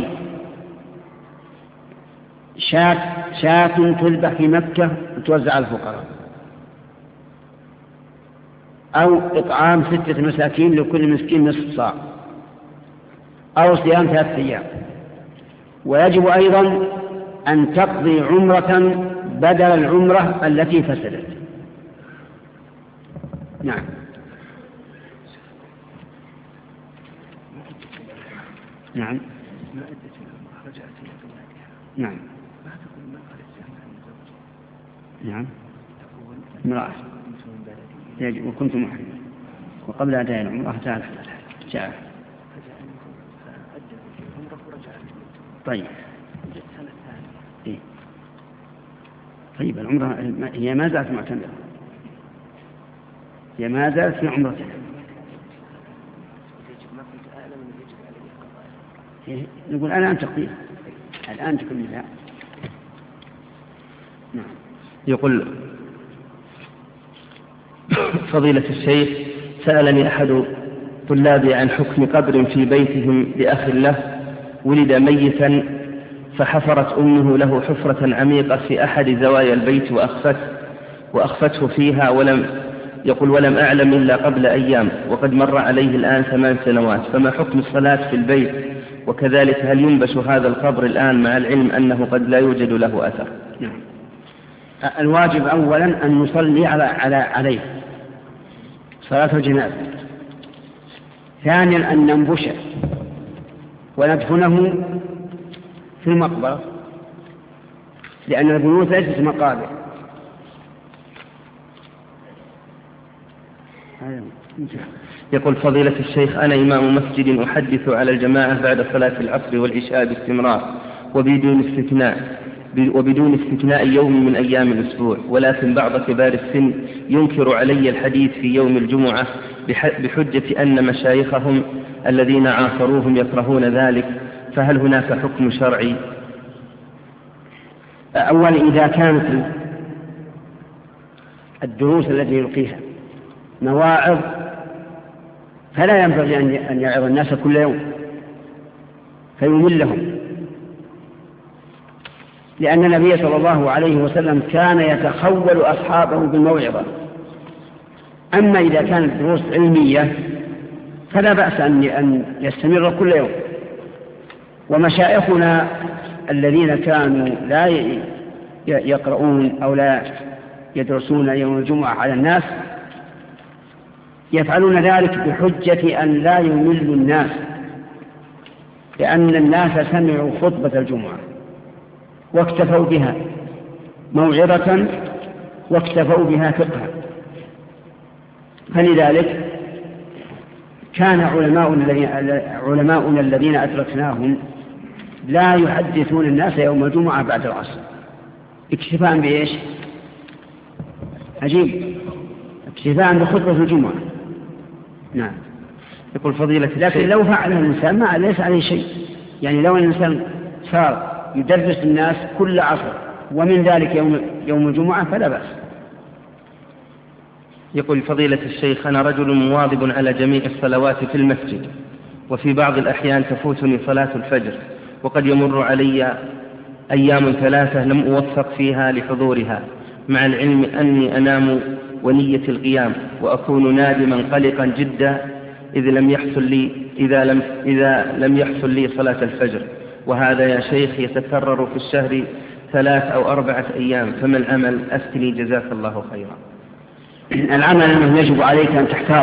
شاة شاة تذبح في مكة وتوزع على الفقراء، أو إطعام ستة مساكين لكل مسكين نصف صاع، أو صيام ثلاثة أيام. ويجب أيضا أن تقضي عمرة بدل العمرة التي فسدت. نعم. نعم. نعم. نعم. امرأة وكنت محرما وقبل أداء العمرة تعالى جاء. طيب. إيه؟ طيب العمرة هي ما زالت معتمرة، هي ما زالت في عمرتها. نقول الآن تقضيها، الآن تكملها. نعم. يقول فضيلة الشيخ سألني أحد طلابي عن حكم قبر في بيتهم لأخ له ولد ميتا، فحفرت أمه له حفرة عميقة في أحد زوايا البيت وأخفته, وأخفته فيها، ولم يقول ولم أعلم إلا قبل أيام، وقد مر عليه الآن ثمان سنوات، فما حكم الصلاة في البيت؟ وكذلك هل ينبش هذا القبر الآن مع العلم أنه قد لا يوجد له أثر؟ نعم. الواجب أولا أن نصلي على على عليه صلاة الجنازة. ثانيا أن ننبشه وندفنه في المقبرة، لأن البيوت ليست مقابر. يقول فضيلة الشيخ أنا إمام مسجد أحدث على الجماعة بعد صلاة العصر والعشاء باستمرار وبدون استثناء وبدون استثناء يوم من أيام الأسبوع، ولكن بعض كبار السن ينكر علي الحديث في يوم الجمعة بحجة أن مشايخهم الذين عاصروهم يكرهون ذلك، فهل هناك حكم شرعي؟ أولا إذا كانت الدروس التي يلقيها مواعظ فلا ينبغي أن يعظ الناس كل يوم فيملهم، لأن النبي صلى الله عليه وسلم كان يتخول أصحابه بالموعظة. أما إذا كانت دروس علمية فلا بأس أن يستمر كل يوم. ومشايخنا الذين كانوا لا يقرؤون أو لا يدرسون يوم الجمعة على الناس يفعلون ذلك بحجة أن لا يملوا الناس، لأن الناس سمعوا خطبة الجمعة واكتفوا بها موعظة واكتفوا بها فقها. فلذلك كان علماؤنا الذين أدركناهم لا يحدثون الناس يوم الجمعة بعد العصر اكتفاء بإيش؟ عجيب، اكتفاء بخطبة الجمعة. نعم. يقول فضيلة لكن لو فعل الإنسان ما ليس عليه شيء، يعني لو الإنسان صار يدرس الناس كل عصر ومن ذلك يوم, يوم الجمعة فلا بأس. يقول فضيلة الشيخ أنا رجل مواظب على جميع الصلوات في المسجد، وفي بعض الأحيان تفوتني صلاة الفجر، وقد يمر علي أيام ثلاثة لم أوفق فيها لحضورها، مع العلم أني أنام ونية القيام، وأكون نادما قلقا جدا إذ لم يحصل لي إذا لم, إذا لم يحصل لي صلاة الفجر، وهذا يا شيخ يتكرر في الشهر ثلاث أو أربعة أيام، فما العمل؟ أفتني جزاك الله خيرا. العمل أنه يجب عليك أن تحتاط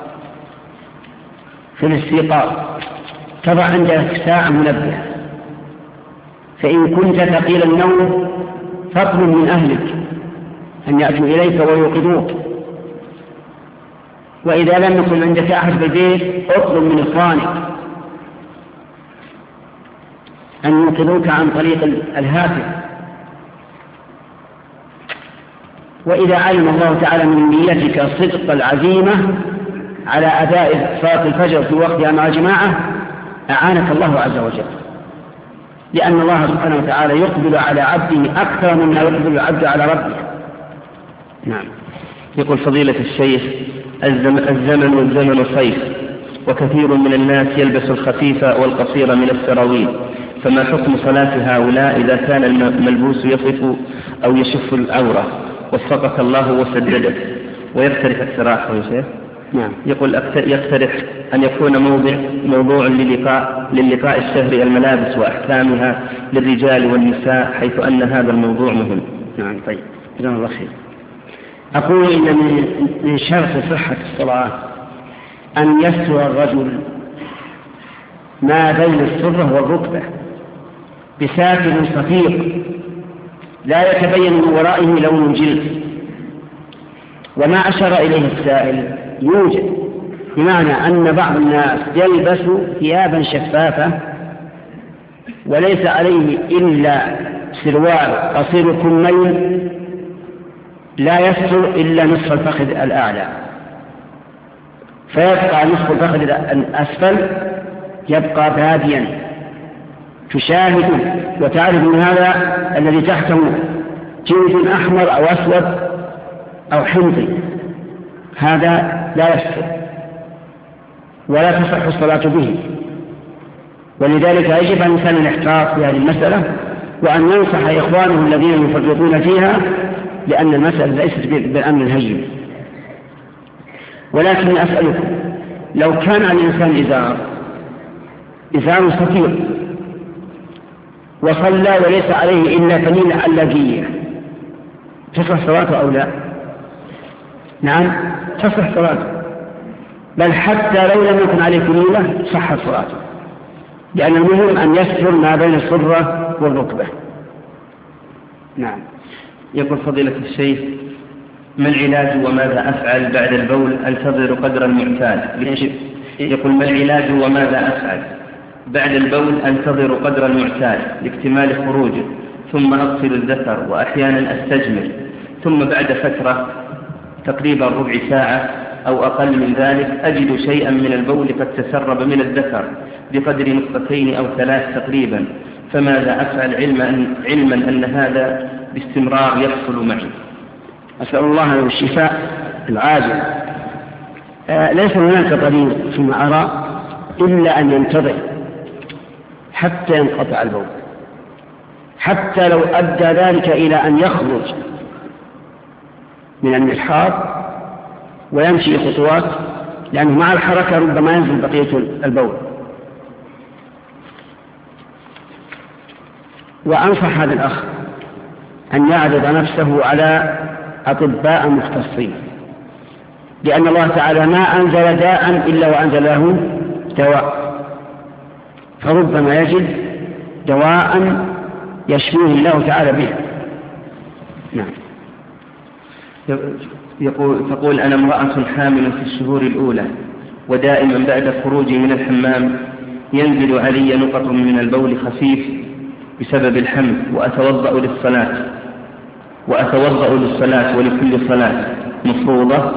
في الاستيقاظ، تضع عندك ساعة منبهة، فإن كنت ثقيل النوم فاطلب من أهلك أن يأتوا إليك ويوقظوك، وإذا لم يكن عندك أحد في البيت اطلب من إخوانك أن يوقظوك عن طريق الهاتف. وإذا علم الله تعالى من نيتك صدق العزيمة على أداء صلاة الفجر في وقتها مع الجماعة أعانك الله عز وجل، لأن الله سبحانه وتعالى يقبل على عبده أكثر مما يقبل العبد على ربه. نعم. يقول فضيلة الشيخ: الزمن والزمن صيف، وكثير من الناس يلبس الخفيف والقصير من السراويل، فما حكم صلاة هؤلاء إذا كان الملبوس يصف أو يشف العورة وفقك الله وسددك ويقترح اقتراحه يا شيخ؟ نعم. يقول يقترح أن يكون موضع موضوع للقاء للقاء الشهر الملابس وأحكامها للرجال والنساء، حيث أن هذا الموضوع مهم. نعم. طيب، جزاك الله خير. أقول إن من شرط صحة الصلاة أن يستر الرجل ما بين السرة والركبة بساتر صفيق لا يتبين من ورائه لون جلد. وما أشار إليه السائل يوجد، بمعنى أن بعض الناس يلبس ثيابا شفافة وليس عليه إلا سروال قصير كمين لا يستر إلا نصف الفخذ الأعلى، فيبقى نصف الفخذ الأسفل يبقى باديا تشاهد وتعرف من هذا الذي تحته جلد أحمر أو أسود أو حمضي، هذا لا يستر ولا تصح الصلاة به. ولذلك يجب على الإنسان الاحتراف في هذه المسألة، وأن ينصح إخوانه الذين يفرطون فيها، لأن المسألة ليست بالأمر الهين. ولكن أسألكم، لو كان على الإنسان إزار إزار صفير وصلى وليس عليه إلا فنيلة علاجية، تصح صلاته أو لا؟ نعم تصح صلاته، بل حتى لو لم يكن عليه فنيلة صحت صلاته، لأن المهم أن يستر ما بين السرة والركبة. نعم. يقول فضيلة الشيخ: ما العلاج وماذا أفعل بعد البول؟ أنتظر قدر المعتاد. يقول: ما العلاج وماذا أفعل بعد البول؟ أنتظر قدر المعتاد لاكتمال خروجه، ثم أغسل الذكر، وأحيانا أستجمر، ثم بعد فترة تقريبا ربع ساعة أو أقل من ذلك أجد شيئا من البول قد تسرب من الذكر بقدر نقطتين أو ثلاث تقريبا، فماذا أفعل علما أن, علما أن هذا باستمرار يحصل معي؟ أسأل الله له الشفاء العاجل. آه ليس هناك طبيب فيما أرى إلا أن ينتظر حتى ينقطع البول، حتى لو أدى ذلك إلى أن يخرج من المحاض ويمشي خطوات، لأنه مع الحركة ربما ينزل بقية البول. وأنصح هذا الأخ أن يعرض نفسه على أطباء مختصين، لأن الله تعالى ما أنزل داء إلا وأنزل له دواء، فربما يجد دواء يشفيه الله تعالى به. نعم. يقول تقول: أنا امرأة حامل في الشهور الأولى، ودائما بعد خروجي من الحمام ينزل علي نقط من البول خفيف بسبب الحمل، وأتوضأ للصلاة وأتوضأ للصلاة ولكل صلاة مفروضة.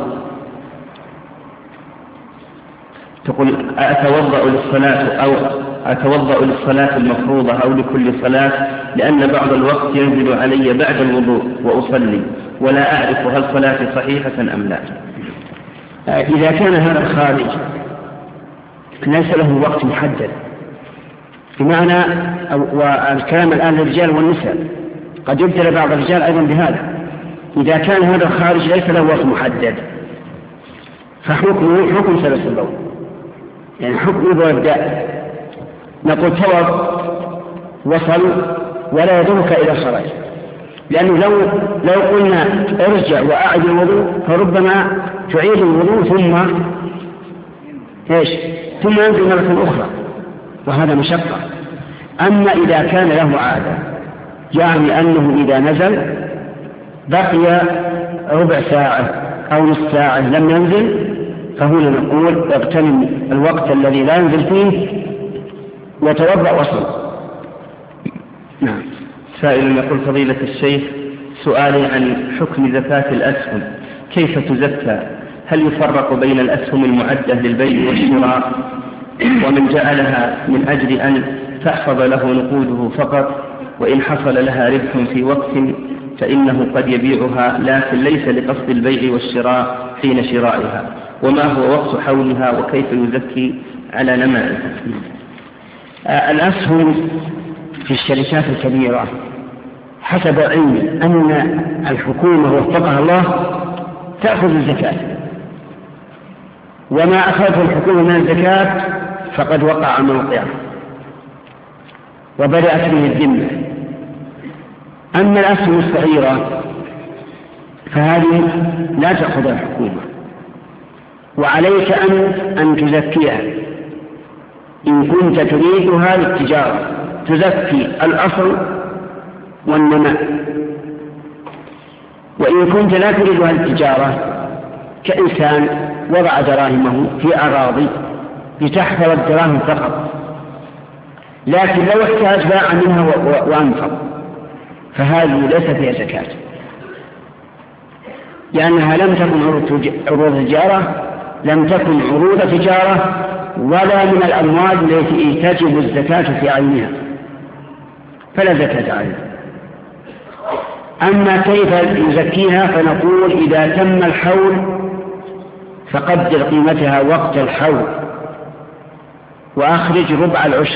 تقول: أتوضأ للصلاة أو أتوضأ للصلاة المفروضة أو لكل صلاة، لأن بعض الوقت ينزل علي بعد الوضوء وأصلي، ولا أعرف هل صلاتي صحيحة أم لا. إذا كان هذا الخارج ليس له وقت محدد، بمعنى والكلام الآن للرجال والنساء، قد يبتلى بعض الرجال أيضا بهذا، إذا كان هذا الخارج ليس له وقت محدد فحكمه حكم سلس البول، يعني حكمه يبدأ نقول توضأ وصل ولا يدرك إلى خرج، لأنه لو لو قلنا ارجع وأعد الوضوء فربما تعيد الوضوء ثم ايش ثم ينزل مرة أخرى، وهذا مشقة. أما إذا كان له عادة، يعني أنه إذا نزل بقي ربع ساعة أو نصف ساعة لم ينزل، فهنا نقول اغتنم الوقت الذي لا ينزل فيه وتوضأ وصل. نعم. سائل يقول: فضيلة الشيخ، سؤالي عن حكم زكاة الأسهم، كيف تزكى؟ هل يفرق بين الأسهم المعدة للبيع والشراء ومن جعلها من أجل أن تحفظ له نقوده فقط، وإن حصل لها ربح في وقت فإنه قد يبيعها لكن ليس لقصد البيع والشراء حين شرائها، وما هو وقت حولها وكيف يزكي على نمائها؟ الأسهم في الشركات الكبيرة حسب علمي أن الحكومة وفقها الله تأخذ الزكاة، وما أخذته الحكومة من الزكاة فقد وقع موقعه وبدأت به الذمة. أما الأسهم الصغيرة فهذه لا تأخذها الحكومة، وعليك أن أن تزكيها إن كنت تريدها للتجارة، تزكي الأصل والنماء. وإن كنت لا تريدها للتجارة كإنسان وضع دراهمه في أراضي لتحفظ الدراهم فقط، لكن لو احتاج باع منها وأنفق فهذه ليس فيها زكاة، لأنها لم تكن عروض تجارة، لم تكن عروض تجارة ولا من الأموال التي تجب الزكاة في عينها، فلا زكاة عليها. أما كيف يزكيها فنقول إذا تم الحول فقدر قيمتها وقت الحول وأخرج ربع العشر،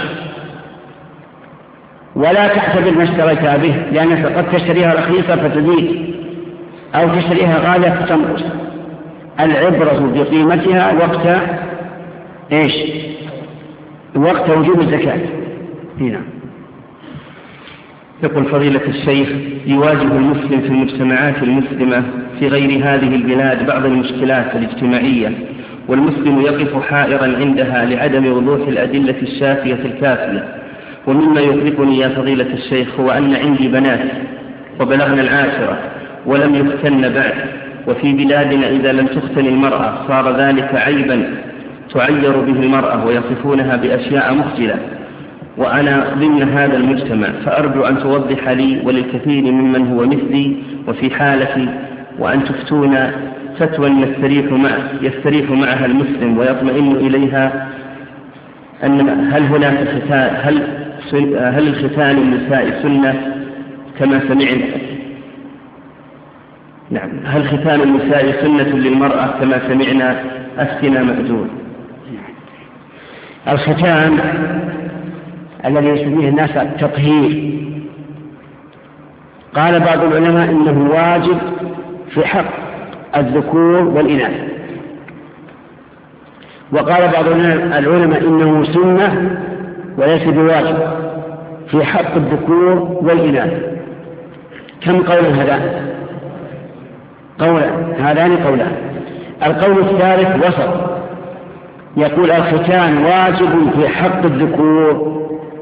ولا تحتفل ما اشتريتها به، لأنك قد تشتريها رخيصة فتزيد أو تشتريها غالية فتنقص. العبرة بقيمتها وقت إيش؟ وقت وجوب الزكاة. هنا يقول فضيلة الشيخ: يواجه المسلم في المجتمعات المسلمة في غير هذه البلاد بعض المشكلات الاجتماعية، والمسلم يقف حائرا عندها لعدم وضوح الأدلة الشافية الكافية. ومما يقلقني يا فضيلة الشيخ هو أن عندي بنات وبلغن العاشرة ولم يختن بعد، وفي بلادنا إذا لم تختن المرأة صار ذلك عيبا تعير به المرأة ويصفونها بأشياء مخجلة، وأنا ضمن هذا المجتمع، فأرجو أن توضح لي وللكثير ممن هو مثلي وفي حالتي، وأن تفتون فتوى يستريح, مع يستريح معها المسلم ويطمئن إليها، أن هل هناك ختان هل, هل الختان النساء سنة كما سمعنا نعم هل ختان النساء سنة للمرأة كما سمعنا أفتنا مأذون؟ الختان الذي يسميه الناس التطهير قال بعض العلماء إنه واجب في حق الذكور والإناث، وقال بعض العلماء إنه سنة وليس بواجب في حق الذكور والإناث. كم قول هذا؟ قولا هذان قولان. القول الثالث وسط، يقول الختان واجب في حق الذكور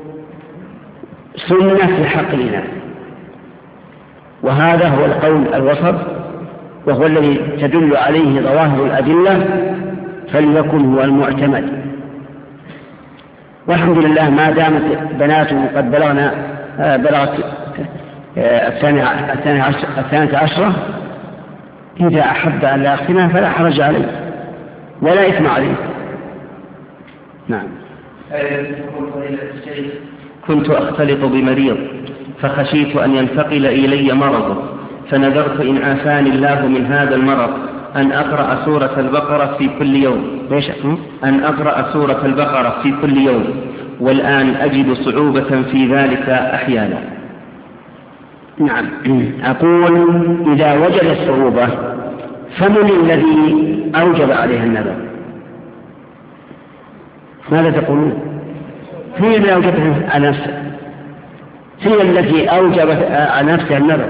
سنة في حق الإناث، وهذا هو القول الوسط وهو الذي تدل عليه ظواهر الأدلة، فليكن هو المعتمد. والحمد لله ما دامت بناته قد بلغنا بلغت الثانية عشرة، إذا أحب أن لا يختنها فلا حرج عليه ولا إثم عليه. نعم. كنت أختلط بمريض فخشيت أن ينتقل إلي مرضه، فنذرت إن عافاني الله من هذا المرض أن أقرأ سورة البقرة في كل يوم ليش؟ أن أقرأ سورة البقرة في كل يوم، والآن أجد صعوبة في ذلك أحيانا. نعم. أقول إذا وجد الصعوبة فمن الذي أوجب عليها النذر؟ ماذا تقولون؟ هي التي أوجبتها على نفسها، هي التي أوجبت على نفسها النذر.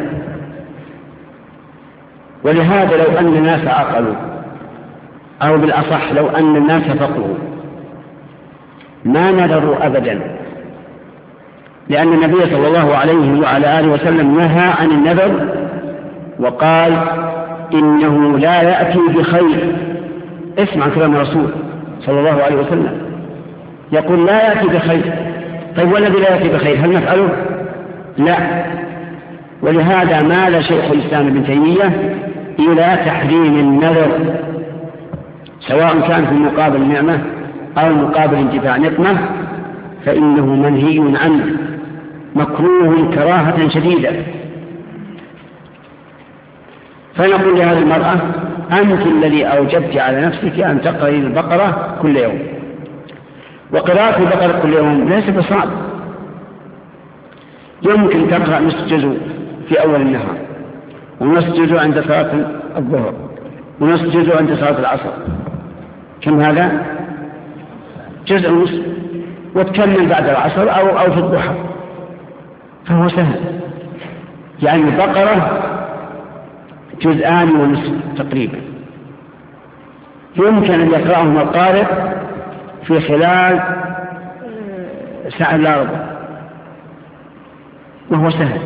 ولهذا لو أن الناس عقلوا، أو بالأصح لو أن الناس فقهوا، ما نذروا أبدا، لأن النبي صلى الله عليه وعلى آله وسلم نهى عن النذر وقال إنه لا يأتي بخير. اسمع كلام الرسول صلى الله عليه وسلم، يقول لا يأتي بخير. طيب والذي لا يأتي بخير هل نفعله؟ لا. ولهذا مال شيخ الإسلام ابن تيمية إلى تحريم النذر سواء كان في مقابل نعمة أو مقابل انتفاع نقمة فإنه منهي عنه مكروه كراهة شديدة. فنقول لهذه المرأة أنت الذي أوجبت على نفسك أن تقرأي البقرة كل يوم، وقراءة البقرة كل يوم ليس بصعب، يمكن تقرأ نصف جزء في أول النهار، ونصف جزء عند صلاة الظهر، ونصف جزء عند صلاة العصر. كم هذا؟ جزء ونصف، وتكمل بعد العصر أو, أو في الضحى، فهو سهل. يعني البقرة جزءان ونصف تقريبا، يمكن أن يقرأهما القارئ في خلال ساعة إلا ربع، وهو سهل.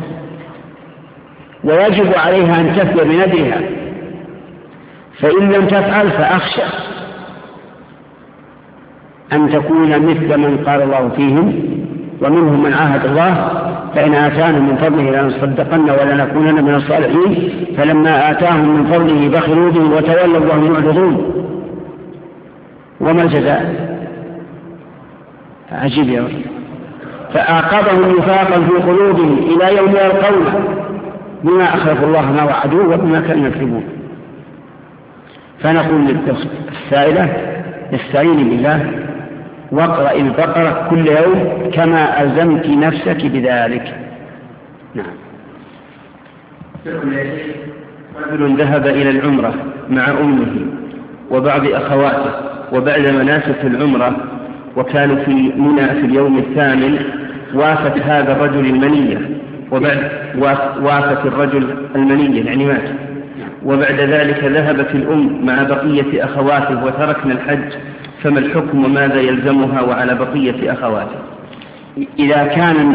ويجب عليها أن تفي بندرها، فإن لم تفعل فأخشى أن تكون مثل من قال الله فيهم ومنهم من عاهد الله فإن آتانا من فضله لنصدقن ولنكونن من الصالحين فلما آتاهم من فضله بخلوا به وتولوا وهم معرضون. وما الجزاء؟ عجيب يا رب. فأعقبهم نفاقا في قلوبهم إلى يوم يلقونه بما أخلفوا الله ما وعدوه وبما كانوا يكذبون. فنقول للأخت السائلة استعيني بالله واقرأ البقرة كل يوم كما ألزمت نفسك بذلك. نعم. رجل ذهب إلى العمرة مع أمه وبعض أخواته، وبعد مناسك العمرة وكانوا في منى في اليوم الثامن وافت هذا الرجل المنية، وبعد وافت الرجل المنية يعني مات، وبعد ذلك ذهبت الأم مع بقية أخواته وتركنا الحج، فما الحكم وماذا يلزمها وعلى بقية أخواته؟ إذا كان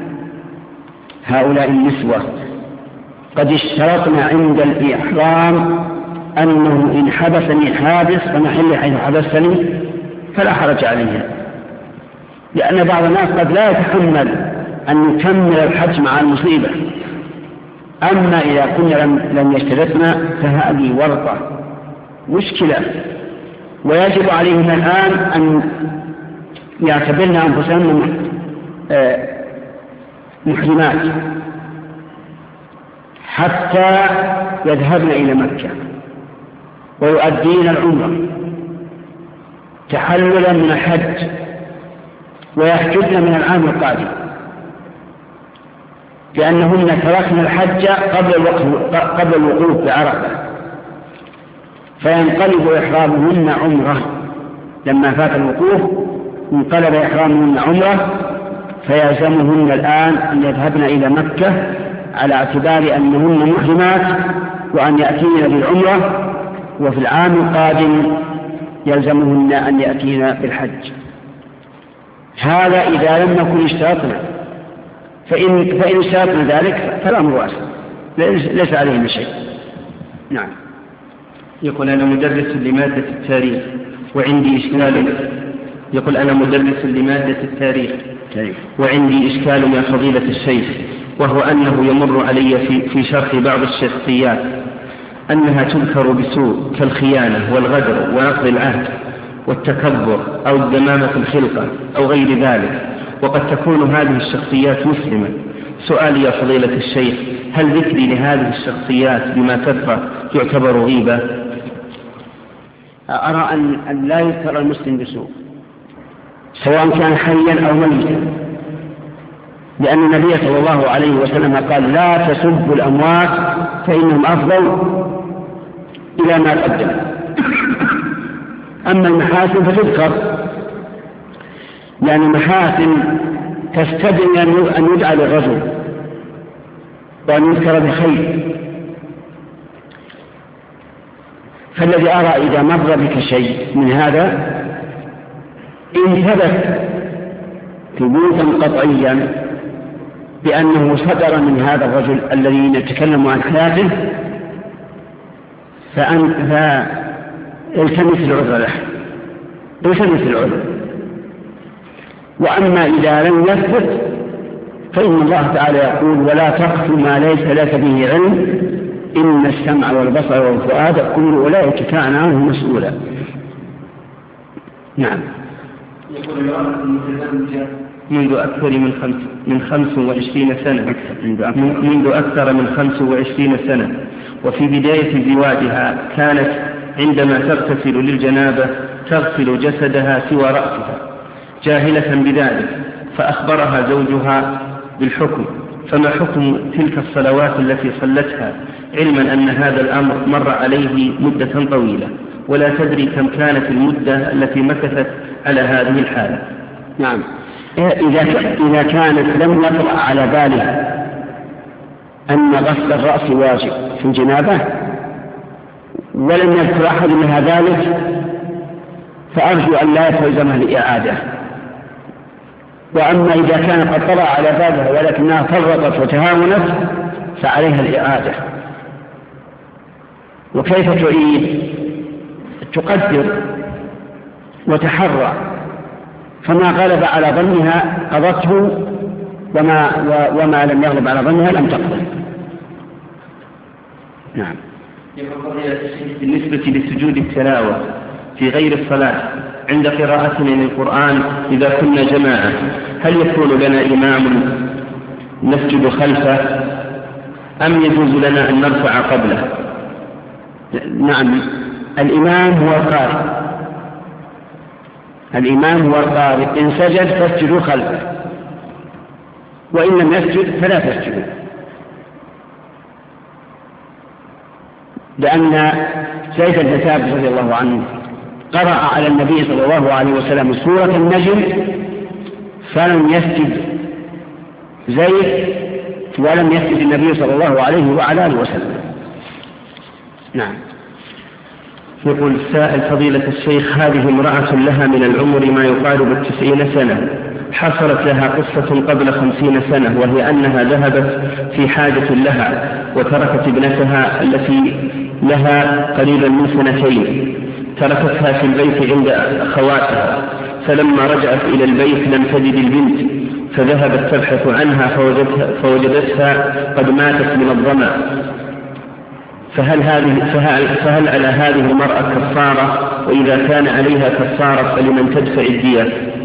هؤلاء النسوة قد اشترطنا عند الإحرام أنه إن حبسني حابس فمحل حيث حبسني فلا حرج عليها، لأن بعض الناس قد لا يتحمل أن يكمل الحج مع المصيبة. أما إذا كنا لم يشترطنا فهذه ورطة مشكلة، ويجب عليهم الآن أن يعتبرن أنفسهم محرمات حتى يذهبن إلى مكة ويؤدين العمرة تحللا من الحج ويحجبن من العام القادم، لأنهن تركن الحج قبل الوقوف قبل الوقوف بعرفة، فينقلب إحرامهن عمرة. لما فات الوقوف انقلب إحرامهن عمرة، فيلزمهن الآن أن يذهبن إلى مكة على اعتبار أنهن محرمات وأن يأتين بالعمرة، وفي العام القادم يلزمهن أن يأتين بالحج. هذا إذا لم نكن اشترطنا، فإن, فإن اشترطنا ذلك فالأمر واسع ليس عليهم شيء. نعم. يقول أنا مدرس لمادة التاريخ وعندي إشكال يقول أنا مدرس لمادة التاريخ وعندي إشكال من فضيلة الشيخ، وهو أنه يمر علي في, في شرح بعض الشخصيات أنها تذكر بسوء كالخيانة والغدر ونقض العهد والتكبر أو الدمامة في الخلقة أو غير ذلك، وقد تكون هذه الشخصيات مسلمة. سؤالي يا فضيلة الشيخ، هل ذكري لهذه الشخصيات بما كثر يعتبر غيبة؟ أرى أن لا يذكر المسلم بسوء سواء كان حيا أو ميتا، لأن النبي صلى الله عليه وسلم قال لا تسبوا الأموات فإنهم أفضل إلى ما قدم. أما المحاسن فتذكر، لأن المحاسن تستدعي أن يدعى للرجل وأن يذكر بخير. فالذي أرى إذا مر بك شيء من هذا إن ثبت ثبوتا قطعيا بأنه صدر من هذا الرجل الذي نتكلم عن حياته فأنت التمس العذر له، التمس العذر. وأما إذا لم يثبت فإن الله تعالى يقول ولا تقف ما ليس لك به علم إن السمع والبصر والفؤاد كل أولئك كان عنه مسؤولا. نعم. يقول المرأة المتزوجة منذ أكثر من خمس من خمس وعشرين سنة منذ أكثر من خمس وعشرين سنة، وفي بداية زواجها كانت عندما تغتسل للجنابة تغسل جسدها سوى رأسها جاهلة بذلك، فأخبرها زوجها بالحكم، فما حكم تلك الصلوات التي صلتها، علما أن هذا الأمر مر عليه مدة طويلة ولا تدري كم كانت المدة التي مكثت على هذه الحالة؟ نعم. إذا إذا كانت لم يطرأ على بالها أن غسل الرأس واجب في الجنابة ولم يذكر أحد لها ذلك، فأرجو أن لا يلزمها الإعادة. وأما إذا كان قد طرأ على بالها ولكنها فرطت وتهاونت فعليها الإعادة. وكيف تعيد؟ تقدر وتحرى، فما غلب على ظنها قضته، وما, وما لم يغلب على ظنها لم تقضه. نعم. بالنسبة لسجود التلاوة في غير الصلاة عند قراءتنا للقرآن إذا كنا جماعة، هل يكون لنا إمام نسجد خلفه أم يجوز لنا أن نرفع قبله؟ نعم، الإمام هو القارئ، الإمام هو القارئ، إن سجد فاسجدوا خلفه، وإن لم يسجد فلا تسجدوا، لأن زيد بن ثابت رضي الله عنه قرأ على النبي صلى الله عليه وسلم سورة النجم فلم يسجد زيد ولم يسجد النبي صلى الله عليه وعلى آله وسلم. نعم. يقول السائل: فضيلة الشيخ، هذه امرأة لها من العمر ما يقارب التسعين سنة، حصلت لها قصة قبل خمسين سنة، وهي أنها ذهبت في حاجة لها وتركت ابنتها التي لها قريبا من سنتين، تركتها في البيت عند أخواتها، فلما رجعت إلى البيت لم تجد البنت، فذهبت تبحث عنها فوجدتها, فوجدتها قد ماتت من الظمأ، فهل, هذه فهل, فهل على هذه المرأة كفارة؟ وإذا كان عليها كفارة فلمن تدفع الدية؟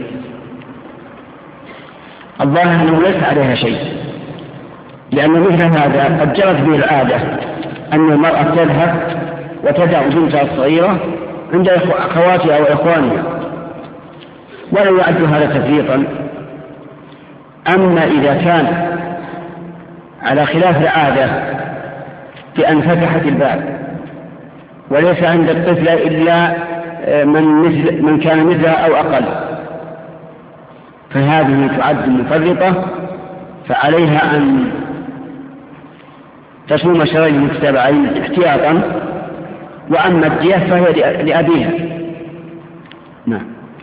الظاهر أنه ليس عليها شيء، لأن مثل هذا قد جرت به العادة أن المرأة تذهب وتدع بنتها الصغيرة عند أخواتها وإخوانها، ولا يعد هذا تفريطا. أما إذا كان على خلاف العادة بأن فتحت الباب وليس عند الطفل إلا من, مثل من كان مثلها أو أقل، فهذه تعد مفرطة، فعليها أن تصوم شهرين متتابعين احتياطا، وأما الدية فهي لأبيها. نعم.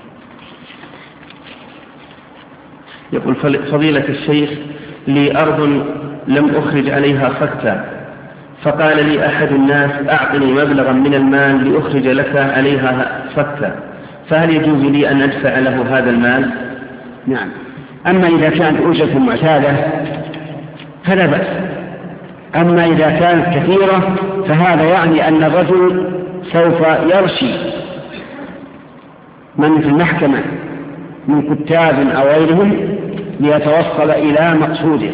يقول: فضيلة الشيخ، لي أرض لم أخرج عليها فكتا، فقال لي أحد الناس: أعطني مبلغا من المال لأخرج لك عليها فكتا، فهل يجوز لي أن أدفع له هذا المال؟ نعم. أما إذا كانت أجرة معتادة فلا بأس، أما إذا كانت كثيرة فهذا يعني أن الرجل سوف يرشي من في المحكمة من كتاب أو غيرهم ليتوصل إلى مقصوده،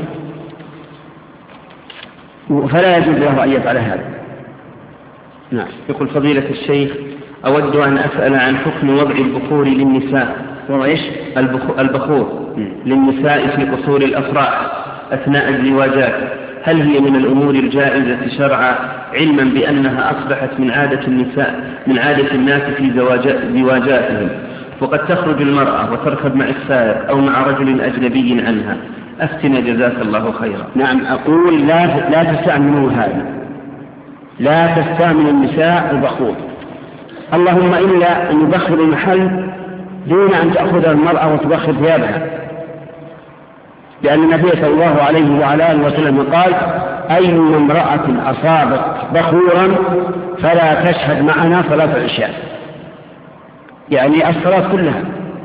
فلا يجوز له أن يفعل هذا. نعم. يقول: فضيلة الشيخ، أود أن أسأل عن حكم وضع البخور للنساء. وإيش؟ البخور للنساء في قصور الأفراح أثناء الزواجات، هل هي من الأمور الجائزة شرعا، علما بأنها أصبحت من عادة النساء من عادة الناس في زواجاتهم، وقد تخرج المرأة وتركب مع السائر أو مع رجل أجنبي عنها؟ أفتنا جزاك الله خيرا. نعم. أقول لا لا تستعملوا هذا، لا تستعمل النساء البخور، اللهم إلا أن يبخر المحل دون أن تأخذ المرأة وتبخر ثيابها، لأن النبي صلى الله عليه وعلى آله وسلم قال: أي امرأة أصابت بخورا فلا تشهد معنا صلاة العشاء، يعني الصلاة كلها.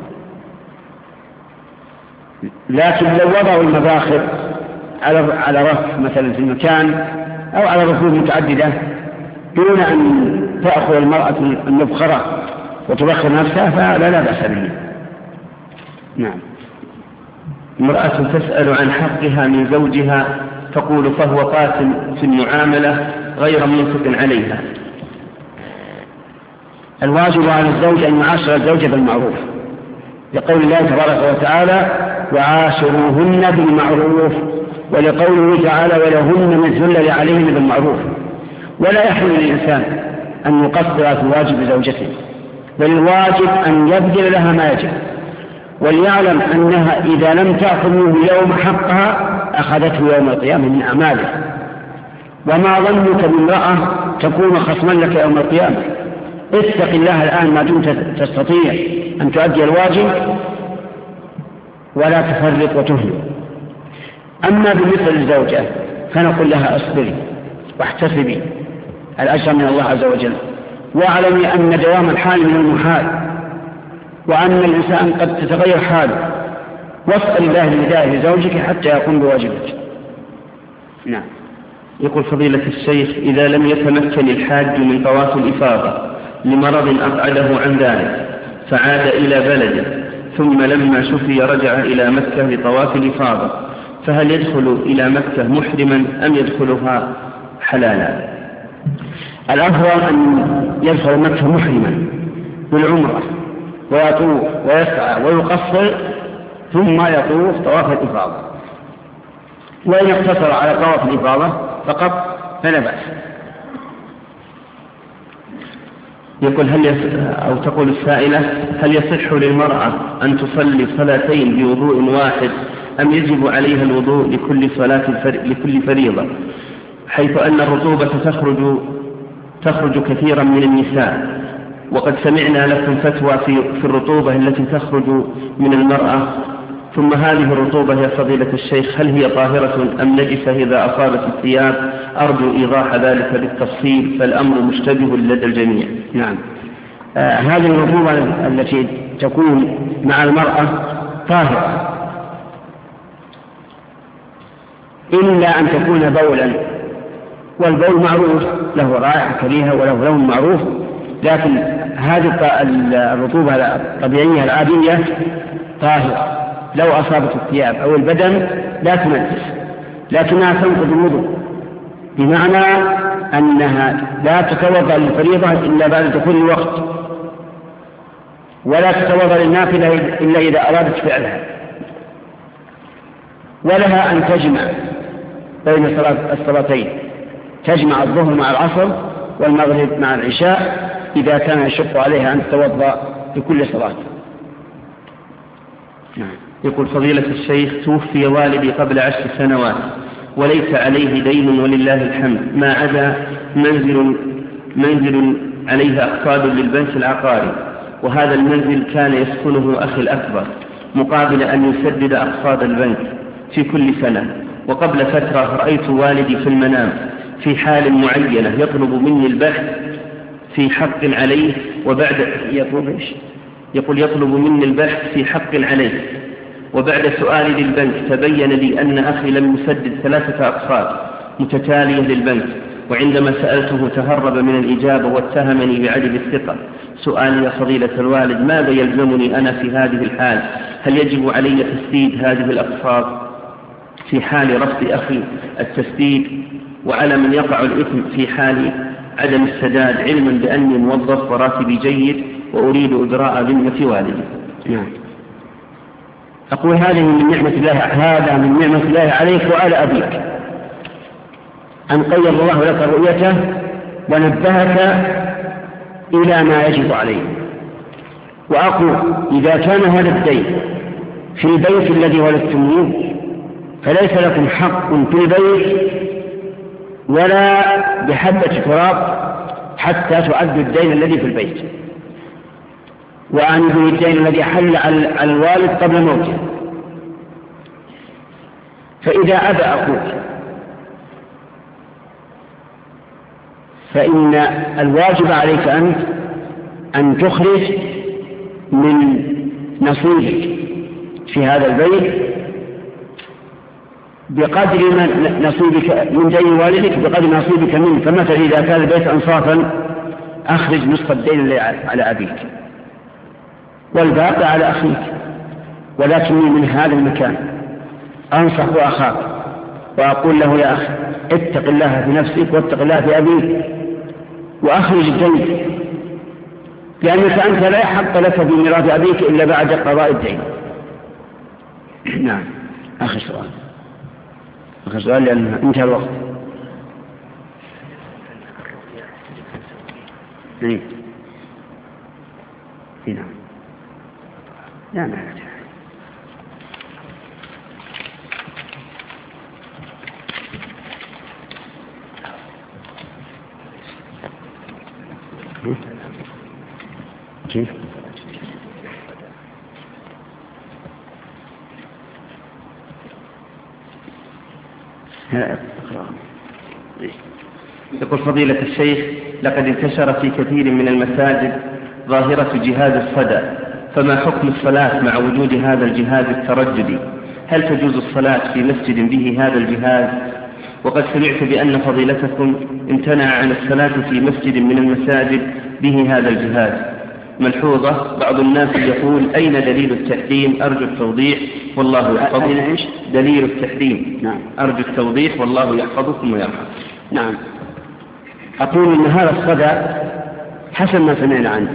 لكن لو وضعوا المباخر على على رف مثلا في المكان أو على رفوف متعددة دون أن تأخذ المرأة المبخرة وتبخر نفسها فهذا لا بأس به. نعم. امرأة تسأل عن حقها من زوجها تقول فهو قاسم في المعاملة غير منفق عليها. الواجب على الزوج أن يعاشر الزوجة بالمعروف، لقول الله تبارك وتعالى وعاشروهن بالمعروف، ولقوله تعالى ولهن مثل الذي عليهن بالمعروف. ولا يحل للإنسان أن يقصر في واجب زوجته، بل الواجب أن يبذل لها ما يجب، وليعلم أنها إذا لم تأخذ منه يوم حقها أخذته يوم القيامة من أعماله. وما ظنك بامرأة تكون خصما لك يوم القيامة؟ اتق الله الآن ما دمت تستطيع أن تؤدي الواجب ولا تفرط وتهمل. أما بالنسبة للزوجة فنقول لها اصبري واحتسبي الأجر من الله عز وجل، واعلمي أن دوام الحال من المحال، وأن الإنسان قد تتغير حاله، واسأل الله الهداية لزوجك حتى يقوم بواجبك. نعم. يقول فضيلة الشيخ إذا لم يتمكن الحاج من طواف الإفاضة لمرض أقعده عن ذلك فعاد إلى بلده ثم لما شفي رجع إلى مكة لطواف الإفاضة، فهل يدخل إلى مكة محرما أم يدخلها حلالا؟ الأفضل أن يدخل مكة محرما بالعمرة ويطوف ويسعى ويقصر ثم يطوف طواف الإفاضة، وإن اقتصر على طواف الإفاضة فقط فلا بأس. يقول هل يص... أو تقول السائلة هل يصح للمرأة أن تصلي صلاتين بوضوء واحد أم يجب عليها الوضوء لكل صلاة فر... لكل فريضة، حيث أن الرطوبة تخرج تخرج كثيرا من النساء، وقد سمعنا لكم فتوى في, في الرطوبة التي تخرج من المرأة، ثم هذه الرطوبة يا فضيلة الشيخ هل هي طاهرة أم نجسة إذا أصابت الثياب؟ أرجو إيضاح ذلك بالتفصيل فالأمر مشتبه لدى الجميع. نعم. آه هذه الرطوبة التي تكون مع المرأة طاهرة إلا أن تكون بولا، والبول معروف له رائحة كريهة وله لون معروف، لكن هذه الرطوبة الطبيعية العادية طاهرة لو أصابت الثياب أو البدن لا تنجس، لكنها تنقض الوضوء، بمعنى أنها لا تتوضأ للفريضة إلا بعد دخول الوقت، ولا تتوضأ للنافلة إلا إذا أرادت فعلها، ولها أن تجمع بين الصلاتين، تجمع الظهر مع العصر والمغرب مع العشاء إذا كان يشق عليها أن تتوضأ لكل صلاة. نعم. يقول فضيلة الشيخ توفي والدي قبل عشر سنوات وليس عليه دين ولله الحمد، ما عدا منزل, منزل عليه أقساط للبنك العقاري، وهذا المنزل كان يسكنه أخي الأكبر مقابل أن يسدد أقساط البنك في كل سنة. وقبل فترة رأيت والدي في المنام في حال معينة يطلب مني البحث في حق عليه، وبعد يطلب يقول يطلب مني البحث في حق عليه، وبعد سؤالي للبنك تبين لي أن أخي لم يسدد ثلاثة أقساط متتالية للبنك، وعندما سألته تهرب من الإجابة واتهمني بعدم الثقة. سؤالي يا فضيلة الوالد ماذا يلزمني أنا في هذه الحال؟ هل يجب علي تسديد هذه الأقساط في حال رفض أخي التسديد، وعلى من يقع الإثم في حال عدم السداد، علما بأني موظف وراتبي جيد وأريد إدراء ذمة والدي؟ نعم. أقول هذه من نعمة الله، هذا من نعمة الله عليك وعلى أبيك أن قيض الله لك رؤيته ونبهك إلى ما يجب عليه. وأقول إذا كان هذا الدين في البيت الذي ولدتموه فليس لكم حق في البيت ولا بحبة تراب حتى تؤدوا الدين الذي في البيت، وأنه الدين الذي حل على الوالد قبل موته. فإذا أبى أخوك فإن الواجب عليك أنت أن تخرج من نصيبك في هذا البيت بقدر من نصيبك من دين والدك بقدر نصيبك منه. فمثلا إذا كان البيت أنصافا أخرج نصف الدين على أبيك، والباقي على أخيك. ولكني من هذا المكان أنصح أخاك وأقول له يا أخي اتق الله في نفسك واتق الله في أبيك وأخرج الدين، لأنك أنت لا يحق لك بميراث أبيك إلا بعد قضاء الدين. نعم. آخر سؤال آخر سؤال لأن انتهى الوقت. نعم نعم لا ما كيف يقول فضيلة الشيخ لقد انتشر في كثير من المساجد ظاهرة جهاز الصدى، فما حكم الصلاة مع وجود هذا الجهاز الترددي؟ هل تجوز الصلاة في مسجد به هذا الجهاز؟ وقد سمعت بأن فضيلتكم امتنع عن الصلاة في مسجد من المساجد به هذا الجهاز. ملحوظة بعض الناس يقول أين دليل التحريم؟ أرجو التوضيح والله يحفظكم. أين إيش؟ دليل التحريم. نعم. أرجو التوضيح والله يحفظكم ويرحم. نعم. أقول أن هذا الصدى حسب ما سمعنا عنه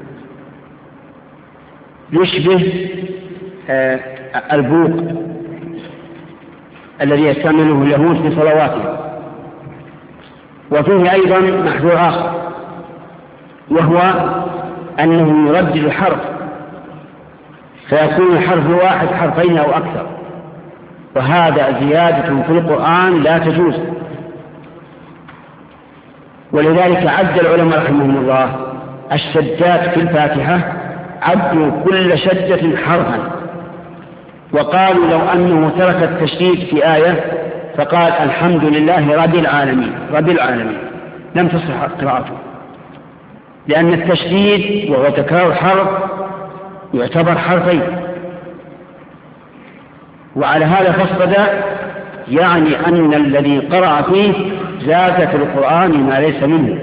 يشبه آه البوق الذي يستعمله اليهود في صلواتهم، وفيه أيضا محذور آخر وهو أنه يردد الحرف فيكون الحرف واحد حرفين أو أكثر، وهذا زيادة في القرآن لا تجوز. ولذلك عد العلماء رحمهم الله الشدات في الفاتحة عدوا كل شدة حرفا، وقالوا لو أنه ترك التشديد في آية فقال الحمد لله رب العالمين رب العالمين لم تصح قراءته، لأن التشديد وهو تكرار حرف يعتبر حرفين. وعلى هذا فالصدى يعني أن الذي قرأ فيه زاد في القرآن ما ليس منه،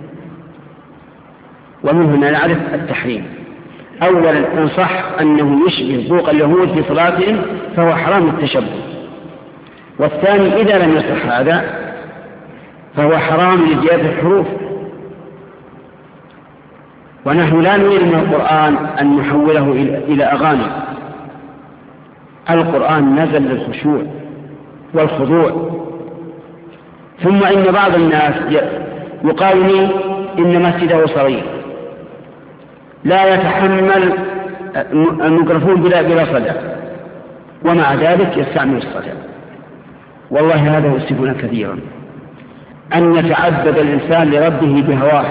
ومن هنا نعرف التحريم. أولا إن صح أنه يشبه بوق اليهود في صلاتهم فهو حرام التشبه، والثاني إذا لم يصح هذا فهو حرام لزيادة الحروف. ونحن لا نريد من القرآن أن نحوله إلى أغاني. القرآن نزل للخشوع والخضوع. ثم إن بعض الناس يقال لي إن مسجده صغير لا يتحمل الميكروفون بلا بلا صدى، ومع ذلك يستعمل الصدى. والله هذا يؤسفنا كثيرا، أن يتعبد الإنسان لربه بهواه